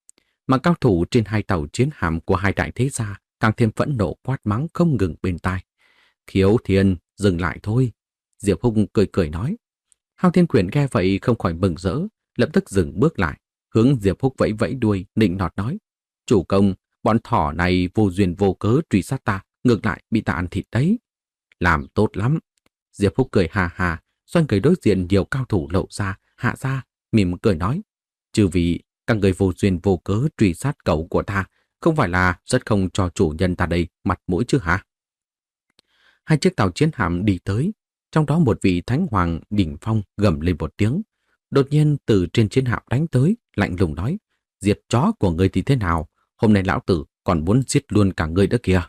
Mà cao thủ trên hai tàu chiến hạm của hai đại thế gia càng thêm phẫn nộ quát mắng không ngừng bên tai. Khiếu Thiên, dừng lại thôi. Diệp Húc cười cười nói. Hạo Thiên Khuyển nghe vậy không khỏi mừng rỡ, lập tức dừng bước lại, hướng Diệp Húc vẫy vẫy đuôi, nịnh nọt nói. Chủ công, bọn thỏ này vô duyên vô cớ truy sát ta, ngược lại bị ta ăn thịt đấy. Làm tốt lắm. Diệp Húc cười hà hà, xoay người đối diện nhiều cao thủ Lộ gia, Hạ gia, mỉm cười nói. Trừ vì các người vô duyên vô cớ truy sát cậu của ta, không phải là rất không cho chủ nhân ta đây mặt mũi chứ hả? Hai chiếc tàu chiến hạm đi tới, trong đó một vị thánh hoàng đỉnh phong gầm lên một tiếng. Đột nhiên từ trên chiến hạm đánh tới, lạnh lùng nói. Diệt chó của người thì thế nào? Hôm nay lão tử còn muốn giết luôn cả người đó kìa.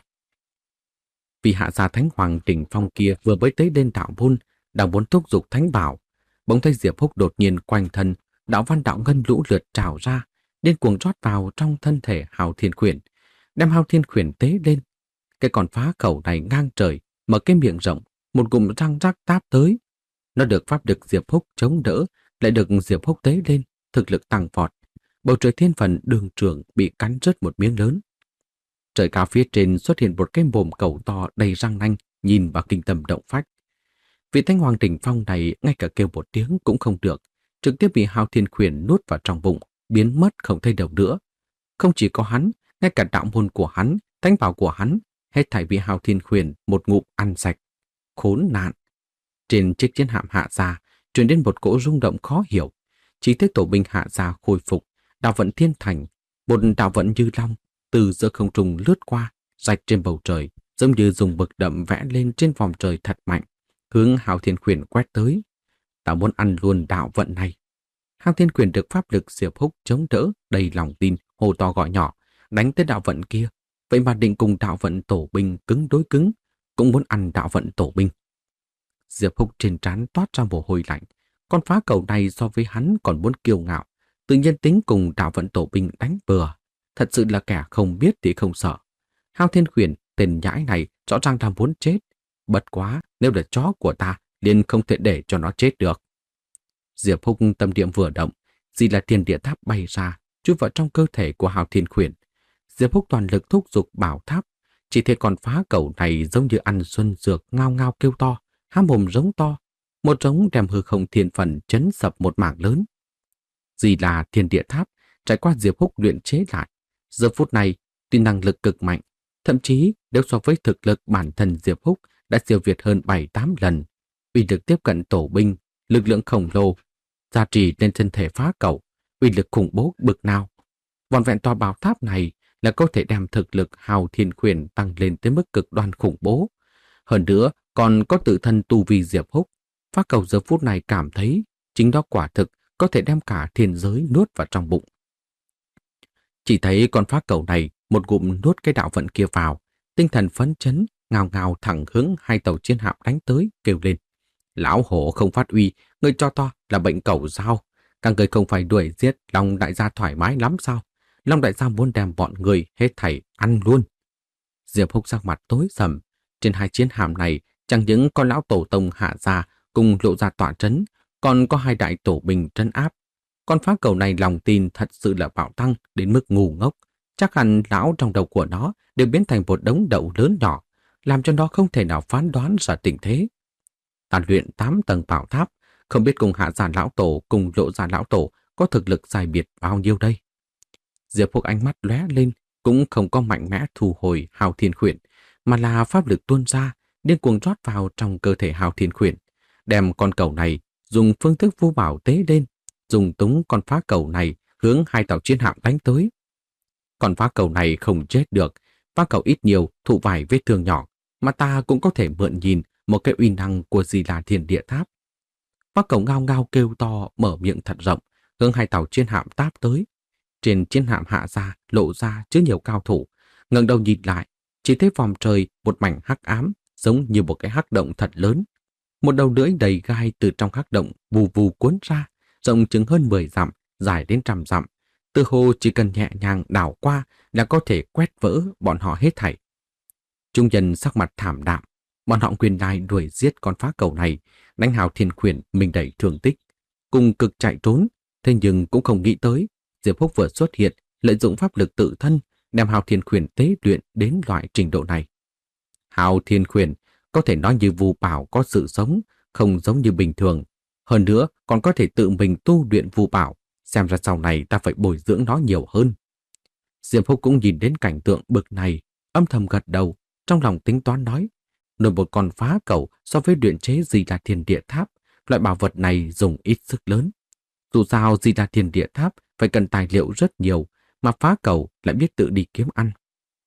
Vị hạ gia thánh hoàng đỉnh phong kia vừa mới tới lên đạo môn, đang muốn thúc giục thánh bảo. Bỗng thấy Diệp Húc đột nhiên quanh thân, đạo văn đạo ngân lũ lượt trào ra, điên cuồng rót vào trong thân thể Hạo Thiên Khuyển, đem Hạo Thiên Khuyển tế lên. Cái con phá khẩu này ngang trời, mở cái miệng rộng, một ngụm răng rắc táp tới. Nó được pháp lực Diệp Húc chống đỡ, lại được Diệp Húc tế lên, thực lực tăng vọt. Bầu trời thiên phần đường trường bị cắn rớt một miếng lớn. Trời cao phía trên xuất hiện một cái mồm cẩu to đầy răng nanh, nhìn vào kinh tâm động phách. Vị thánh hoàng đỉnh phong này ngay cả kêu một tiếng cũng không được, trực tiếp bị Hạo Thiên Khuyển nuốt vào trong bụng, biến mất không thấy đâu nữa. Không chỉ có hắn, ngay cả đạo môn của hắn, thánh bảo của hắn, hết thảy bị Hạo Thiên Khuyển một ngụm ăn sạch. Khốn nạn! Trên chiếc chiến hạm Hạ gia truyền đến một cỗ rung động khó hiểu. Chỉ thấy tổ binh Hạ gia khôi phục, đạo vận thiên thành, một đạo vận như long từ giữa không trung lướt qua, rạch trên bầu trời, giống như dùng bực đậm vẽ lên trên vòng trời thật mạnh, hướng Hạo Thiên Khuyển quét tới. Ta muốn ăn luôn đạo vận này. Hạo Thiên Khuyển được pháp lực Diệp Húc chống đỡ, đầy lòng tin, hô to gọi nhỏ, đánh tới đạo vận kia. Vậy mà định cùng đạo vận tổ binh cứng đối cứng, cũng muốn ăn đạo vận tổ binh. Diệp Húc trên trán toát ra mồ hôi lạnh. Con phá cầu này so với hắn còn muốn kiêu ngạo, tự nhiên tính cùng đạo vận tổ binh đánh bừa. Thật sự là kẻ không biết thì không sợ. Hạo Thiên Khuyển, tên nhãi này rõ ràng là muốn chết. Bất quá, nếu là chó của ta, liền không thể để cho nó chết được. Diệp Húc tâm niệm vừa động, gì là thiên địa tháp bay ra, chui vào trong cơ thể của Hạo Thiên Khuyển. Diệp Húc toàn lực thúc giục bảo tháp, chỉ thấy con phá cẩu này giống như ăn xuân dược ngao ngao kêu to, há mồm giống to, một trống đem hư không thiên phần chấn sập một mảng lớn. Gì là thiên địa tháp trải qua Diệp Húc luyện chế lại, giờ phút này tuy năng lực cực mạnh, thậm chí nếu so với thực lực bản thân Diệp Húc đã siêu việt hơn bảy tám lần, uy lực tiếp cận tổ binh, lực lượng khổng lồ, gia trì lên thân thể phá cẩu, uy lực khủng bố bực nào. Vòn vẹn tòa bảo tháp này là có thể đem thực lực Hào Thiên Khuyển tăng lên tới mức cực đoan khủng bố. Hơn nữa, còn có tự thân tu vi Diệp Húc. Phá cẩu giờ phút này cảm thấy chính đó quả thực có thể đem cả thiên giới nuốt vào trong bụng. Chỉ thấy con phá cẩu này một ngụm nuốt cái đạo vận kia vào, tinh thần phấn chấn, ngào ngào thẳng hướng hai tàu chiến hạm đánh tới, kêu lên. Lão hổ không phát uy, người cho to là bệnh cẩu sao? Các người không phải đuổi giết Long đại gia thoải mái lắm sao? Long đại gia muốn đem bọn người hết thảy ăn luôn. Diệp Húc sắc mặt tối sầm. Trên hai chiến hạm này chẳng những con lão tổ tông hạ gia cùng lộ ra tỏa trấn, còn có hai đại tổ binh trấn áp. Con phá cẩu này lòng tin thật sự là bạo tăng đến mức ngu ngốc. Chắc hẳn lão trong đầu của nó đều biến thành một đống đậu lớn nhỏ, làm cho nó không thể nào phán đoán ra tình thế. Ta luyện tám tầng bảo tháp, không biết cùng hạ gia lão tổ cùng lộ gia lão tổ có thực lực sai biệt bao nhiêu đây. Diệp Húc ánh mắt lóe lên, cũng không có mạnh mẽ thu hồi Hào Thiên Khuyển, mà là pháp lực tuôn ra, điên cuồng rót vào trong cơ thể Hào Thiên Khuyển, đem con cẩu này dùng phương thức vu bảo tế lên, dùng túng con phá cẩu này hướng hai tàu chiến hạm đánh tới. Con phá cẩu này không chết được, phá cẩu ít nhiều thụ vài vết thương nhỏ, mà ta cũng có thể mượn nhìn một cái uy năng của Di là Thiên Địa Tháp. Phá cẩu ngao ngao kêu to, mở miệng thật rộng, hướng hai tàu chiến hạm táp tới. Trên chiến hạm hạ ra, lộ ra chứa nhiều cao thủ, ngẩng đầu nhìn lại, chỉ thấy vòm trời một mảnh hắc ám, giống như một cái hắc động thật lớn. Một đầu lưỡi đầy gai từ trong hắc động vù vù cuốn ra, rộng chừng hơn mười dặm, dài đến trăm dặm. Từ hồ chỉ cần nhẹ nhàng đảo qua là có thể quét vỡ bọn họ hết thảy. Trung nhân sắc mặt thảm đạm, bọn họ quyền đai đuổi giết con phá cẩu này, đánh Hào Thiên Khuyển mình đầy thương tích, cùng cực chạy trốn, thế nhưng cũng không nghĩ tới Diệp Húc vừa xuất hiện, lợi dụng pháp lực tự thân, đem Hào Thiên Khuyển tế luyện đến loại trình độ này. Hào Thiên Khuyển có thể nói như vu bảo có sự sống, không giống như bình thường. Hơn nữa, còn có thể tự mình tu luyện vu bảo, xem ra sau này ta phải bồi dưỡng nó nhiều hơn. Diệp Húc cũng nhìn đến cảnh tượng bực này, âm thầm gật đầu, trong lòng tính toán nói, nổi một con phá cẩu so với luyện chế Di là Thiên Địa Tháp, loại bảo vật này dùng ít sức lớn. Dù sao Di là Thiên Địa Tháp phải cần tài liệu rất nhiều, mà phá cẩu lại biết tự đi kiếm ăn.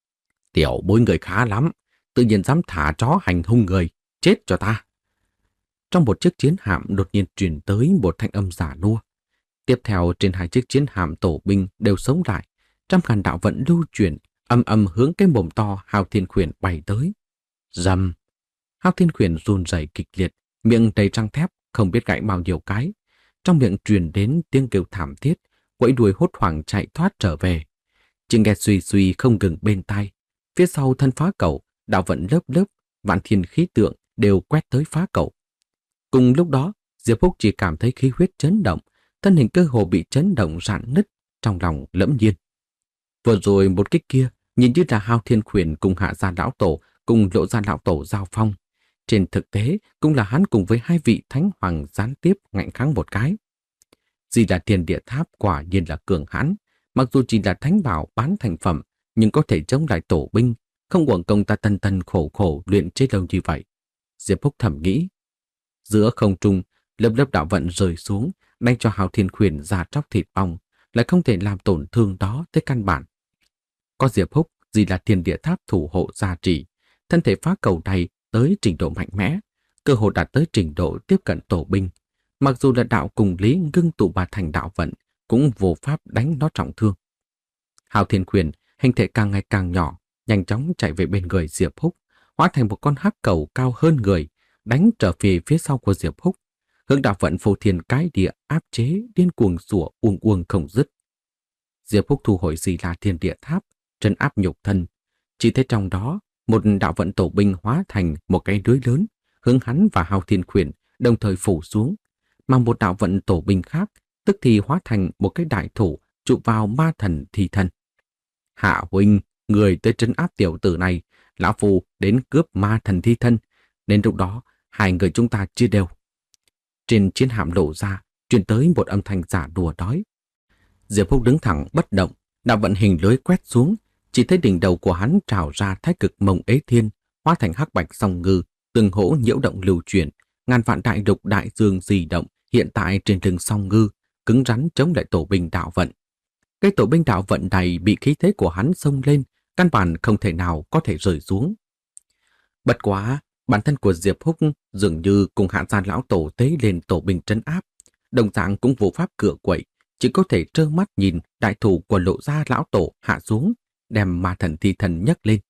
Tiểu bối người khá lắm, tự nhiên dám thả chó hành hung người, chết cho ta. Trong một chiếc chiến hạm đột nhiên truyền tới một thanh âm giả nua. Tiếp theo trên hai chiếc chiến hạm tổ binh đều sống lại, trăm ngàn đạo vận lưu chuyển, âm âm hướng cái mồm to Hào Thiên Khuyển bay tới. Rầm! Hào Thiên Khuyển run rẩy kịch liệt, miệng đầy răng thép, không biết gãy bao nhiêu cái. Trong miệng truyền đến tiếng kêu thảm thiết, quẫy đuôi hốt hoảng chạy thoát trở về. Chỉ nghe suy suy không ngừng bên tai. Phía sau thân phá cẩu, đạo vận lớp lớp, vạn thiên khí tượng đều quét tới phá cẩu. Cùng lúc đó, Diệp Húc chỉ cảm thấy khí huyết chấn động, thân hình cơ hồ bị chấn động rạn nứt, trong lòng lẫm nhiên. Vừa rồi một kích kia, nhìn như là Hào Thiên Khuyển cùng hạ gia lão tổ, cùng lộ gia lão tổ giao phong. Trên thực tế, cũng là hắn cùng với hai vị thánh hoàng gián tiếp ngạnh kháng một cái. Di là Thiên Địa Tháp quả nhiên là cường hãn, mặc dù chỉ là thánh bảo bán thành phẩm, nhưng có thể chống lại tổ binh, không uổng công ta tân tân khổ khổ luyện chế lâu như vậy. Diệp Húc thầm nghĩ. Giữa không trung, lớp lớp đạo vận rơi xuống, đánh cho Hào Thiên Khuyển ra tróc thịt bong, lại không thể làm tổn thương đó tới căn bản. Có Diệp Húc, Di là Thiên Địa Tháp thủ hộ gia trì, thân thể phá cầu này tới trình độ mạnh mẽ, cơ hội đạt tới trình độ tiếp cận tổ binh. Mặc dù là đạo cùng lý ngưng tụ ba thành đạo vận, cũng vô pháp đánh nó trọng thương. Hào Thiên Khuyển hình thể càng ngày càng nhỏ, nhanh chóng chạy về bên người Diệp Húc, hóa thành một con hắc cầu cao hơn người, đánh trở về phía sau của Diệp Húc, hướng đạo vận phô thiên cái địa áp chế điên cuồng rủa uông uông không dứt. Diệp Húc thu hồi Di là Thiên Địa Tháp, trấn áp nhục thân, chỉ thấy trong đó một đạo vận tổ binh hóa thành một cái lưới lớn, hướng hắn và Hào Thiên Khuyển đồng thời phủ xuống, mà một đạo vận tổ binh khác tức thì hóa thành một cái đại thủ trụ vào ma thần thi thân. Hạ huynh, người tới trấn áp tiểu tử này, lão phu đến cướp ma thần thi thân, nên lúc đó hai người chúng ta chia đều. Trên chiến hạm lộ ra, truyền tới một âm thanh giả đùa đói. Diệp Húc đứng thẳng bất động, đạo vận hình lưới quét xuống, chỉ thấy đỉnh đầu của hắn trào ra thái cực mông ế thiên, hóa thành hắc bạch song ngư, từng hỗ nhiễu động lưu chuyển, ngàn vạn đại lục đại dương di động hiện tại trên lưng song ngư, cứng rắn chống lại tổ binh đạo vận. Cái tổ binh đạo vận này bị khí thế của hắn xông lên, căn bản không thể nào có thể rơi xuống. Bất quá, bản thân của Diệp Húc dường như cùng Hạ Gia lão tổ tế lên tổ binh trấn áp, đồng dạng cũng vô pháp cựa quậy, chỉ có thể trơ mắt nhìn đại thủ của Lộ Gia lão tổ hạ xuống, đem ma thần thi thần nhấc lên.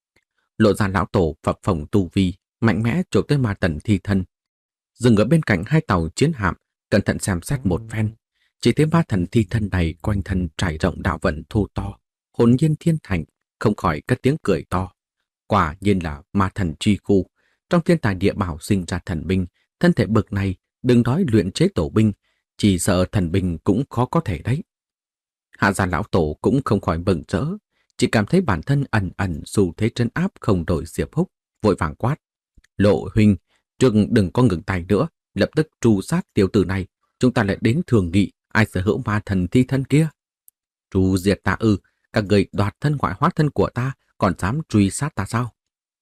Lộ Gia lão tổ phập phồng tu vi, mạnh mẽ chộp tới ma thần thi thần, dừng ở bên cạnh hai tàu chiến hạm, cẩn thận xem xét một phen. Chỉ thấy ma thần thi thân này quanh thân trải rộng đạo vận thô to, hồn nhiên thiên thành, không khỏi cất tiếng cười to. Quả nhiên là ma thần chi khu, trong thiên tài địa bảo sinh ra thần binh, thân thể bậc này đừng nói luyện chế tổ binh, chỉ sợ thần binh cũng khó có thể đấy. Hạ Gia lão tổ cũng không khỏi mừng rỡ, chỉ cảm thấy bản thân ẩn ẩn xu thế trấn áp không đổi Diệp Húc, vội vàng quát: Lộ huynh, trước đừng có ngừng tay nữa, lập tức tru sát tiểu tử này, chúng ta lại đến thường nghị ai sở hữu ma thần thi thân kia. Tru diệt ta ư? Các người đoạt thân ngoại hóa thân của ta, còn dám truy sát ta sao?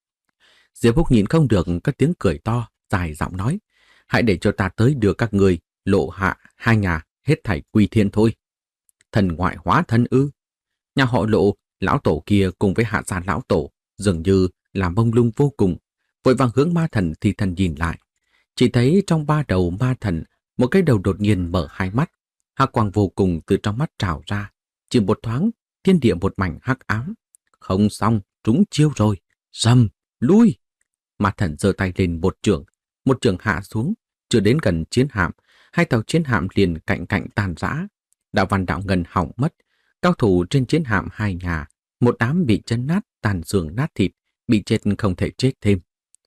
Diệp Húc nhìn không được cất tiếng cười to, dài giọng nói: Hãy để cho ta tới đưa các người, Lộ Hạ, hai nhà, hết thảy quy thiên thôi. Thần ngoại hóa thân ư? Nhà họ Lộ, lão tổ kia cùng với Hạ Gia lão tổ, dường như là mông lung vô cùng, vội vàng hướng ma thần thi thần nhìn lại. Chỉ thấy trong ba đầu ma thần, một cái đầu đột nhiên mở hai mắt, hắc quang vô cùng từ trong mắt trào ra. Chỉ một thoáng, thiên địa một mảnh hắc ám. Không xong, trúng chiêu rồi. Rầm, lui! Ma thần giơ tay lên một trường, một trường hạ xuống, chưa đến gần chiến hạm, hai tàu chiến hạm liền cạnh cạnh tàn rã. Đạo văn đạo ngân hỏng mất, cao thủ trên chiến hạm hai nhà, một đám bị chân nát, tàn xương nát thịt, bị chết không thể chết thêm.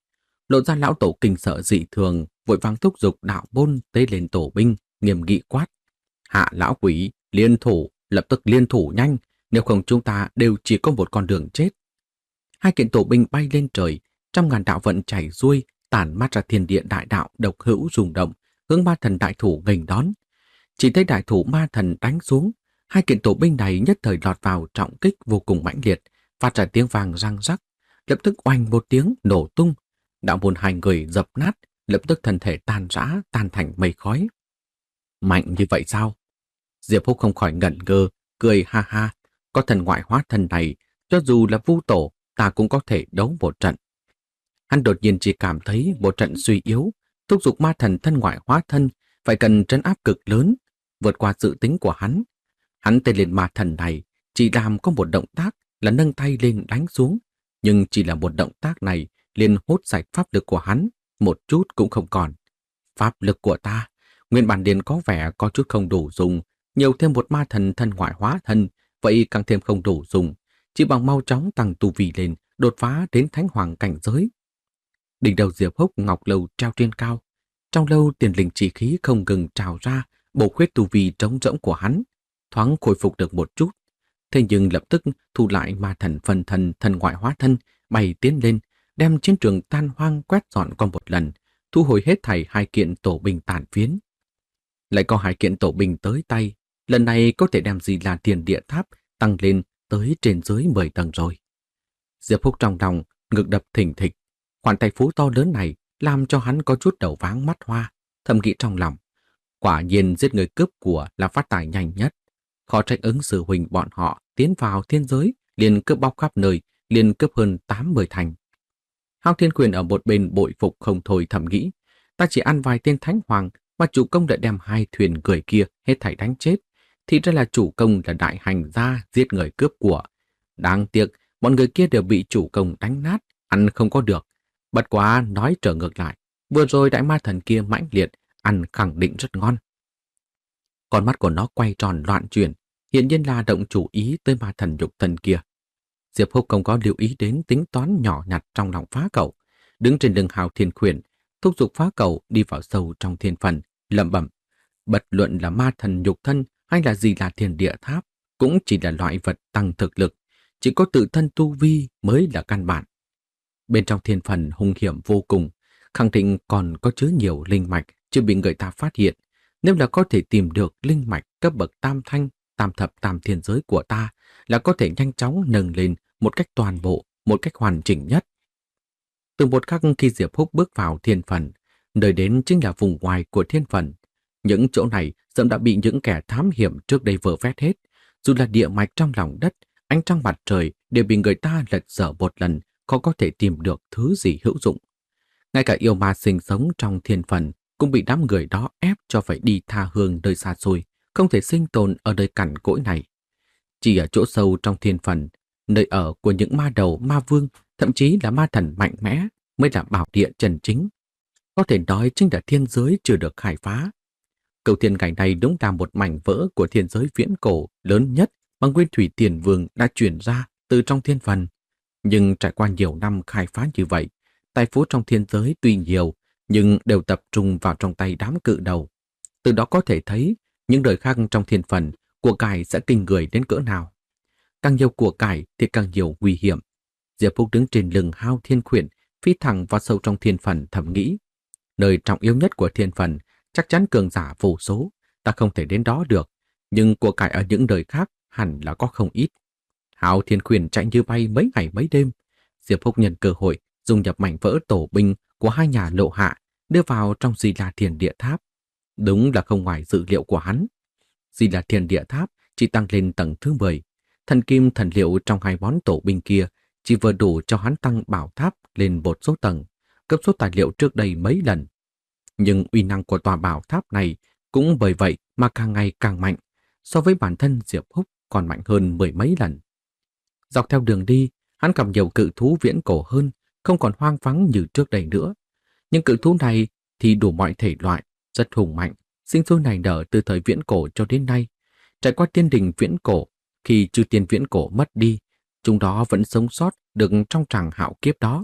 Lộ Gia lão tổ kinh sợ dị thường, vội vàng thúc giục đạo bôn tế lên tổ binh, nghiêm nghị quát: Hạ lão quỷ, liên thủ, lập tức liên thủ nhanh, nếu không chúng ta đều chỉ có một con đường chết. Hai kiện tổ binh bay lên trời, trăm ngàn đạo vận chảy xuôi, tản mát ra thiên địa đại đạo độc hữu rung động, hướng ma thần đại thủ nghênh đón. Chỉ thấy đại thủ ma thần đánh xuống, hai kiện tổ binh này nhất thời lọt vào trọng kích vô cùng mãnh liệt, phát ra tiếng vàng răng rắc, lập tức oanh một tiếng nổ tung. Đạo môn hai người dập nát, lập tức thân thể tan rã, tan thành mây khói. Mạnh như vậy sao? Diệp Húc không khỏi ngẩn ngơ, cười ha ha. Có thần ngoại hóa thân này, cho dù là vu tổ, ta cũng có thể đấu một trận. Hắn đột nhiên chỉ cảm thấy một trận suy yếu, thúc giục ma thần thân ngoại hóa thân, phải cần trấn áp cực lớn, vượt qua dự tính của hắn. Hắn tên lên ma thần này, chỉ làm có một động tác là nâng tay lên đánh xuống, nhưng chỉ là một động tác này liền hút sạch pháp lực của hắn, một chút cũng không còn. Pháp lực của ta, nguyên bản liền có vẻ có chút không đủ dùng, nhiều thêm một ma thần thân ngoại hóa thân, vậy càng thêm không đủ dùng, chỉ bằng mau chóng tăng tu vi lên, đột phá đến thánh hoàng cảnh giới. Đỉnh đầu Diệp Húc ngọc lâu treo trên cao, trong lâu tiền linh chi khí không ngừng trào ra, bổ khuyết tu vi trống rỗng của hắn, thoáng khôi phục được một chút. Thế nhưng lập tức thu lại ma thần phần thần thân ngoại hóa thân, bay tiến lên, đem chiến trường tan hoang quét dọn qua một lần, thu hồi hết thảy hai kiện tổ binh tàn phiến. Lại có hai kiện tổ binh tới tay, lần này có thể đem Di La Thiên Địa Tháp tăng lên tới trên dưới mười tầng rồi. Diệp Húc trong lòng ngực đập thình thịch, khoản tài phú to lớn này làm cho hắn có chút đầu váng mắt hoa, thầm nghĩ trong lòng. Quả nhiên giết người cướp của là phát tài nhanh nhất. Khó trách ứng sư huynh bọn họ tiến vào thiên giới, liền cướp bóc khắp nơi, liền cướp hơn tám mươi thành. Hao Thiên Quyền ở một bên bội phục không thôi thầm nghĩ, ta chỉ ăn vài tên thánh hoàng mà chủ công đã đem hai thuyền người kia hết thảy đánh chết, thì ra là chủ công là đại hành gia giết người cướp của. Đáng tiếc, bọn người kia đều bị chủ công đánh nát, ăn không có được. Bất quá nói trở ngược lại, vừa rồi đại ma thần kia mãnh liệt, ăn khẳng định rất ngon. Con mắt của nó quay tròn loạn chuyển, hiện nhiên là động chủ ý tới ma thần nhục thân kia. Diệp Húc không có lưu ý đến tính toán nhỏ nhặt trong lòng phá cầu, đứng trên lưng Hao Thiên Quyền, thúc giục phá cầu đi vào sâu trong thiên phần, lẩm bẩm: bất luận là ma thần nhục thân hay là gì là thiên địa tháp, cũng chỉ là loại vật tăng thực lực, chỉ có tự thân tu vi mới là căn bản. Bên trong thiên phần hung hiểm vô cùng, khẳng định còn có chứa nhiều linh mạch chưa bị người ta phát hiện. Nếu là có thể tìm được linh mạch cấp bậc tam thanh, tam thập tam thiên giới của ta, là có thể nhanh chóng nâng lên một cách toàn bộ, một cách hoàn chỉnh nhất. Từ một khắc khi Diệp Húc bước vào thiên phần, nơi đến chính là vùng ngoài của thiên phần. Những chỗ này sớm đã bị những kẻ thám hiểm trước đây vơ vét hết. Dù là địa mạch trong lòng đất, ánh trăng mặt trời đều bị người ta lật dở một lần, khó có thể tìm được thứ gì hữu dụng. Ngay cả yêu ma sinh sống trong thiên phần cũng bị đám người đó ép cho phải đi tha hương nơi xa xôi, không thể sinh tồn ở nơi cằn cỗi này. Chỉ ở chỗ sâu trong thiên phần, nơi ở của những ma đầu, ma vương, thậm chí là ma thần mạnh mẽ mới là bảo địa chân chính. Có thể nói chính là thiên giới chưa được khai phá. Cầu thiên ngày này đúng là một mảnh vỡ của thiên giới viễn cổ lớn nhất mà Nguyên Thủy Tiền Vương đã chuyển ra từ trong thiên phần. Nhưng trải qua nhiều năm khai phá như vậy, tài phú trong thiên giới tuy nhiều, nhưng đều tập trung vào trong tay đám cự đầu. Từ đó có thể thấy, những đời khác trong thiên phần, của cải sẽ kinh người đến cỡ nào. Càng nhiều của cải thì càng nhiều nguy hiểm. Diệp Phúc đứng trên lưng Hao Thiên Khuyển, phi thẳng vào sâu trong thiên phần thầm nghĩ. Nơi trọng yếu nhất của thiên phần, chắc chắn cường giả vô số, ta không thể đến đó được, nhưng của cải ở những đời khác hẳn là có không ít. Hao Thiên Khuyển chạy như bay mấy ngày mấy đêm. Diệp Phúc nhân cơ hội dùng nhập mảnh vỡ tổ binh của hai nhà Lộ Hạ đưa vào trong Di La Thiên Địa Tháp. Đúng là không ngoài dự liệu của hắn. Di La Thiên Địa Tháp chỉ tăng lên tầng thứ mười. Thần kim thần liệu trong hai món tổ binh kia chỉ vừa đủ cho hắn tăng bảo tháp lên một số tầng, cấp số tài liệu trước đây mấy lần. Nhưng uy năng của tòa bảo tháp này cũng bởi vậy mà càng ngày càng mạnh, so với bản thân Diệp Húc còn mạnh hơn mười mấy lần. Dọc theo đường đi, hắn gặp nhiều cự thú viễn cổ hơn, không còn hoang vắng như trước đây nữa. Nhưng cự thú này thì đủ mọi thể loại, rất hùng mạnh, sinh sôi nảy nở từ thời viễn cổ cho đến nay. Trải qua tiên đình viễn cổ, khi chư tiên viễn cổ mất đi, chúng đó vẫn sống sót được trong tràng hạo kiếp đó.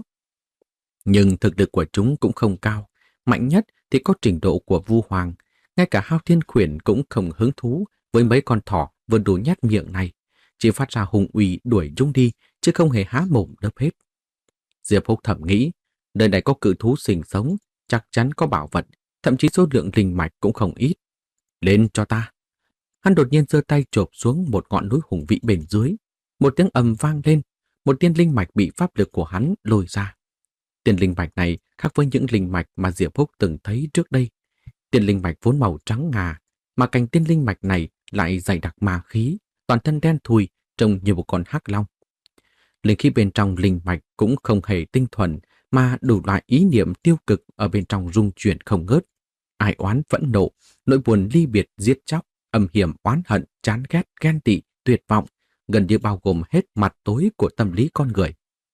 Nhưng thực lực của chúng cũng không cao, mạnh nhất thì có trình độ của Vu Hoàng. Ngay cả Hao Thiên Khuyển cũng không hứng thú với mấy con thỏ vừa đủ nhát miệng này, chỉ phát ra hùng uy đuổi chúng đi, chứ không hề há mồm đớp hết. Diệp Húc thầm nghĩ, nơi này có cự thú sinh sống, chắc chắn có bảo vật, thậm chí số lượng linh mạch cũng không ít. Lên cho ta! Hắn đột nhiên giơ tay chộp xuống một ngọn núi hùng vĩ bên dưới. Một tiếng ầm vang lên, một tiên linh mạch bị pháp lực của hắn lôi ra. Tiên linh mạch này khác với những linh mạch mà Diệp Húc từng thấy trước đây. Tiên linh mạch vốn màu trắng ngà, mà cành tiên linh mạch này lại dày đặc ma khí, toàn thân đen thui, trông như một con hắc long. Linh khí bên trong linh mạch cũng không hề tinh thuần, mà đủ loại ý niệm tiêu cực ở bên trong rung chuyển không ngớt. Ai oán phẫn nộ, nỗi buồn ly biệt giết chóc, âm hiểm oán hận, chán ghét, ghen tị, tuyệt vọng, gần như bao gồm hết mặt tối của tâm lý con người.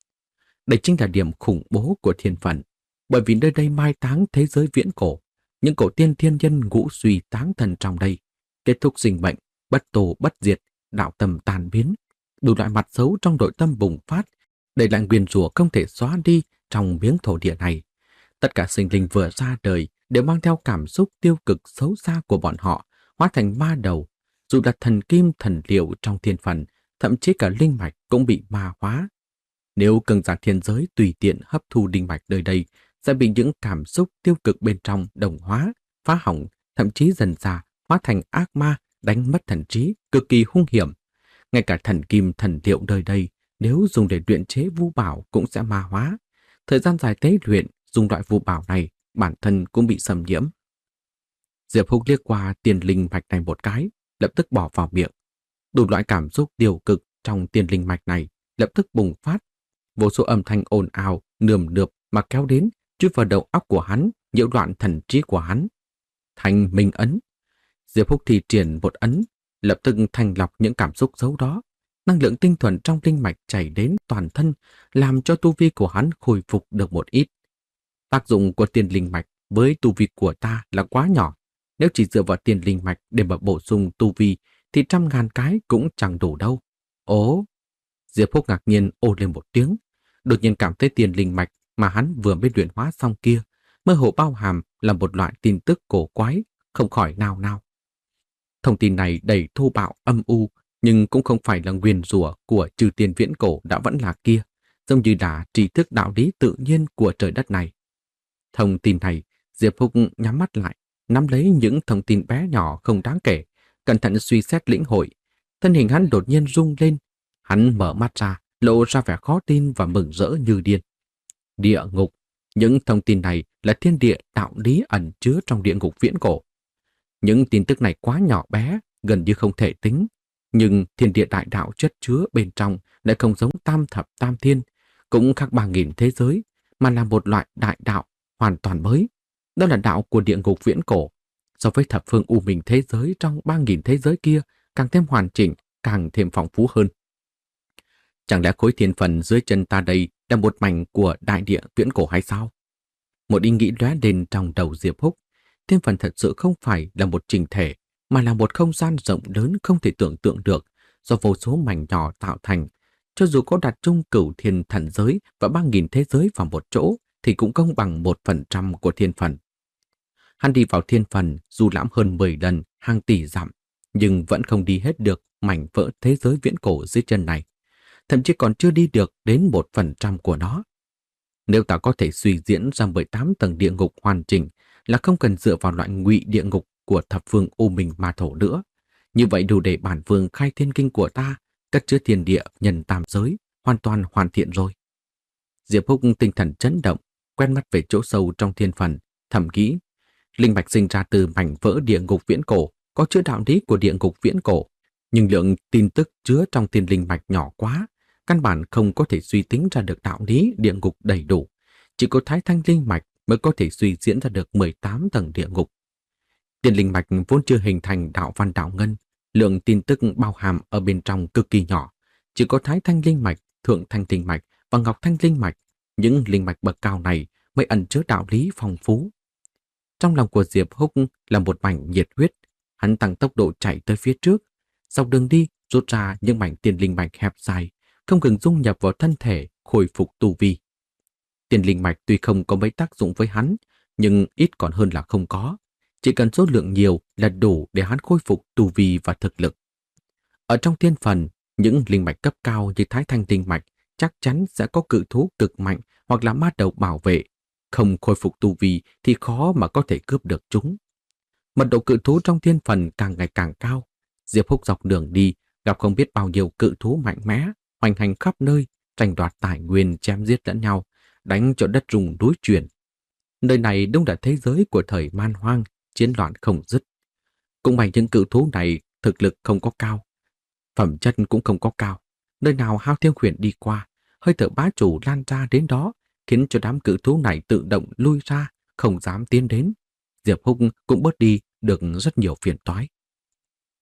Đây chính là điểm khủng bố của thiên phần, bởi vì nơi đây mai táng thế giới viễn cổ, những cổ tiên thiên nhân ngũ suy táng thần trong đây, kết thúc sinh mệnh, bất tổ bất diệt, đạo tâm tàn biến, đủ loại mặt xấu trong nội tâm bùng phát, để lại nguyền rủa không thể xóa đi trong miếng thổ địa này. Tất cả sinh linh vừa ra đời đều mang theo cảm xúc tiêu cực xấu xa của bọn họ, hóa thành ma đầu. Dù là thần kim thần liệu trong thiên phần, thậm chí cả linh mạch cũng bị ma hóa. Nếu cường giả thiên giới tùy tiện hấp thu linh mạch nơi đây, sẽ bị những cảm xúc tiêu cực bên trong đồng hóa, phá hỏng, thậm chí dần dà hóa thành ác ma, đánh mất thần trí, cực kỳ hung hiểm. Ngay cả thần kim thần liệu nơi đây, nếu dùng để luyện chế vu bảo cũng sẽ ma hóa. Thời gian dài tế luyện, dùng loại vu bảo này, bản thân cũng bị xâm nhiễm. Diệp Húc liếc qua tiền linh mạch này một cái, lập tức bỏ vào miệng. Đủ loại cảm xúc tiêu cực trong tiền linh mạch này lập tức bùng phát. Vô số âm thanh ồn ào, nườm nượp mà kéo đến, chui vào đầu óc của hắn, nhiễu loạn thần trí của hắn. Thanh minh ấn. Diệp Húc thi triển một ấn, lập tức thanh lọc những cảm xúc xấu đó. Năng lượng tinh thuần trong linh mạch chảy đến toàn thân, làm cho tu vi của hắn khôi phục được một ít. Tác dụng của tiền linh mạch với tu vi của ta là quá nhỏ. Nếu chỉ dựa vào tiền linh mạch để mà bổ sung tu vi, thì trăm ngàn cái cũng chẳng đủ đâu. Ồ! Diệp Húc ngạc nhiên ồ lên một tiếng, đột nhiên cảm thấy tiền linh mạch mà hắn vừa mới luyện hóa xong kia, mơ hồ bao hàm là một loại tin tức cổ quái, không khỏi nao nao. Thông tin này đầy thô bạo âm u, nhưng cũng không phải là nguyền rủa của chư tiên viễn cổ đã vẫn là kia, giống như là tri thức đạo lý tự nhiên của trời đất này. Thông tin này, Diệp Húc nhắm mắt lại, nắm lấy những thông tin bé nhỏ không đáng kể, cẩn thận suy xét lĩnh hội. Thân hình hắn đột nhiên rung lên, hắn mở mắt ra, lộ ra vẻ khó tin và mừng rỡ như điên. Địa ngục, những thông tin này là thiên địa đạo lý ẩn chứa trong địa ngục viễn cổ. Những tin tức này quá nhỏ bé, gần như không thể tính, nhưng thiên địa đại đạo chất chứa bên trong lại không giống tam thập tam thiên, cũng khác ba nghìn thế giới, mà là một loại đại đạo hoàn toàn mới. Đó là đạo của địa ngục viễn cổ. So với thập phương u minh thế giới trong ba nghìn thế giới kia, càng thêm hoàn chỉnh, càng thêm phong phú hơn. Chẳng lẽ khối thiên phần dưới chân ta đây là một mảnh của đại địa viễn cổ hay sao? Một ý nghĩ lóe lên trong đầu Diệp Húc. Thiên phần thật sự không phải là một trình thể, mà là một không gian rộng lớn không thể tưởng tượng được, do vô số mảnh nhỏ tạo thành. Cho dù có đặt chung cửu thiên thần giới và ba nghìn thế giới vào một chỗ, thì cũng không bằng một phần trăm của thiên phần. Hắn đi vào thiên phần du lãm hơn mười lần, hàng tỷ dặm, nhưng vẫn không đi hết được mảnh vỡ thế giới viễn cổ dưới chân này. Thậm chí còn chưa đi được đến một phần trăm của nó. Nếu ta có thể suy diễn ra mười tám tầng địa ngục hoàn chỉnh, là không cần dựa vào loại ngụy địa ngục của thập phương u minh ma thổ nữa. Như vậy đủ để bản vương khai thiên kinh của ta, cất chứa thiên địa nhân tam giới, hoàn toàn hoàn thiện rồi. Diệp Húc tinh thần chấn động, quen mắt về chỗ sâu trong thiên phần, thầm nghĩ, linh mạch sinh ra từ mảnh vỡ địa ngục viễn cổ, có chứa đạo lý của địa ngục viễn cổ, nhưng lượng tin tức chứa trong thiên linh mạch nhỏ quá, căn bản không có thể suy tính ra được đạo lý địa ngục đầy đủ. Chỉ có thái thanh linh mạch mới có thể suy diễn ra được mười tám tầng địa ngục. Thiên linh mạch vốn chưa hình thành đạo văn đạo ngân, lượng tin tức bao hàm ở bên trong cực kỳ nhỏ. Chỉ có thái thanh linh mạch, thượng thanh linh mạch và ngọc thanh linh mạch, những linh mạch bậc cao này mới ẩn chứa đạo lý phong phú. Trong lòng của Diệp Húc là một mảnh nhiệt huyết, hắn tăng tốc độ chạy tới phía trước, dọc đường đi rút ra những mảnh tiền linh mạch hẹp dài, không ngừng dung nhập vào thân thể, khôi phục tu vi. Tiền linh mạch tuy không có mấy tác dụng với hắn, nhưng ít còn hơn là không có. Chỉ cần số lượng nhiều là đủ để hắn khôi phục tu vi và thực lực. Ở trong thiên phần, những linh mạch cấp cao như thái thanh linh mạch chắc chắn sẽ có cự thú cực mạnh hoặc là ma đầu bảo vệ. Không khôi phục tu vi thì khó mà có thể cướp được chúng. Mật độ cự thú trong thiên phần càng ngày càng cao. Diệp Húc dọc đường đi gặp không biết bao nhiêu cự thú mạnh mẽ, hoành hành khắp nơi, tranh đoạt tài nguyên, chém giết lẫn nhau, đánh cho đất rung núi chuyển. Nơi này đúng là thế giới của thời man hoang, chiến loạn không dứt. Cũng may những cự thú này thực lực không có cao, phẩm chất cũng không có cao. Nơi nào Hao Thiên Huyền đi qua, hơi thở bá chủ lan ra đến đó, khiến cho đám cự thú này tự động lui ra, không dám tiến đến. Diệp Húc cũng bớt đi được rất nhiều phiền toái.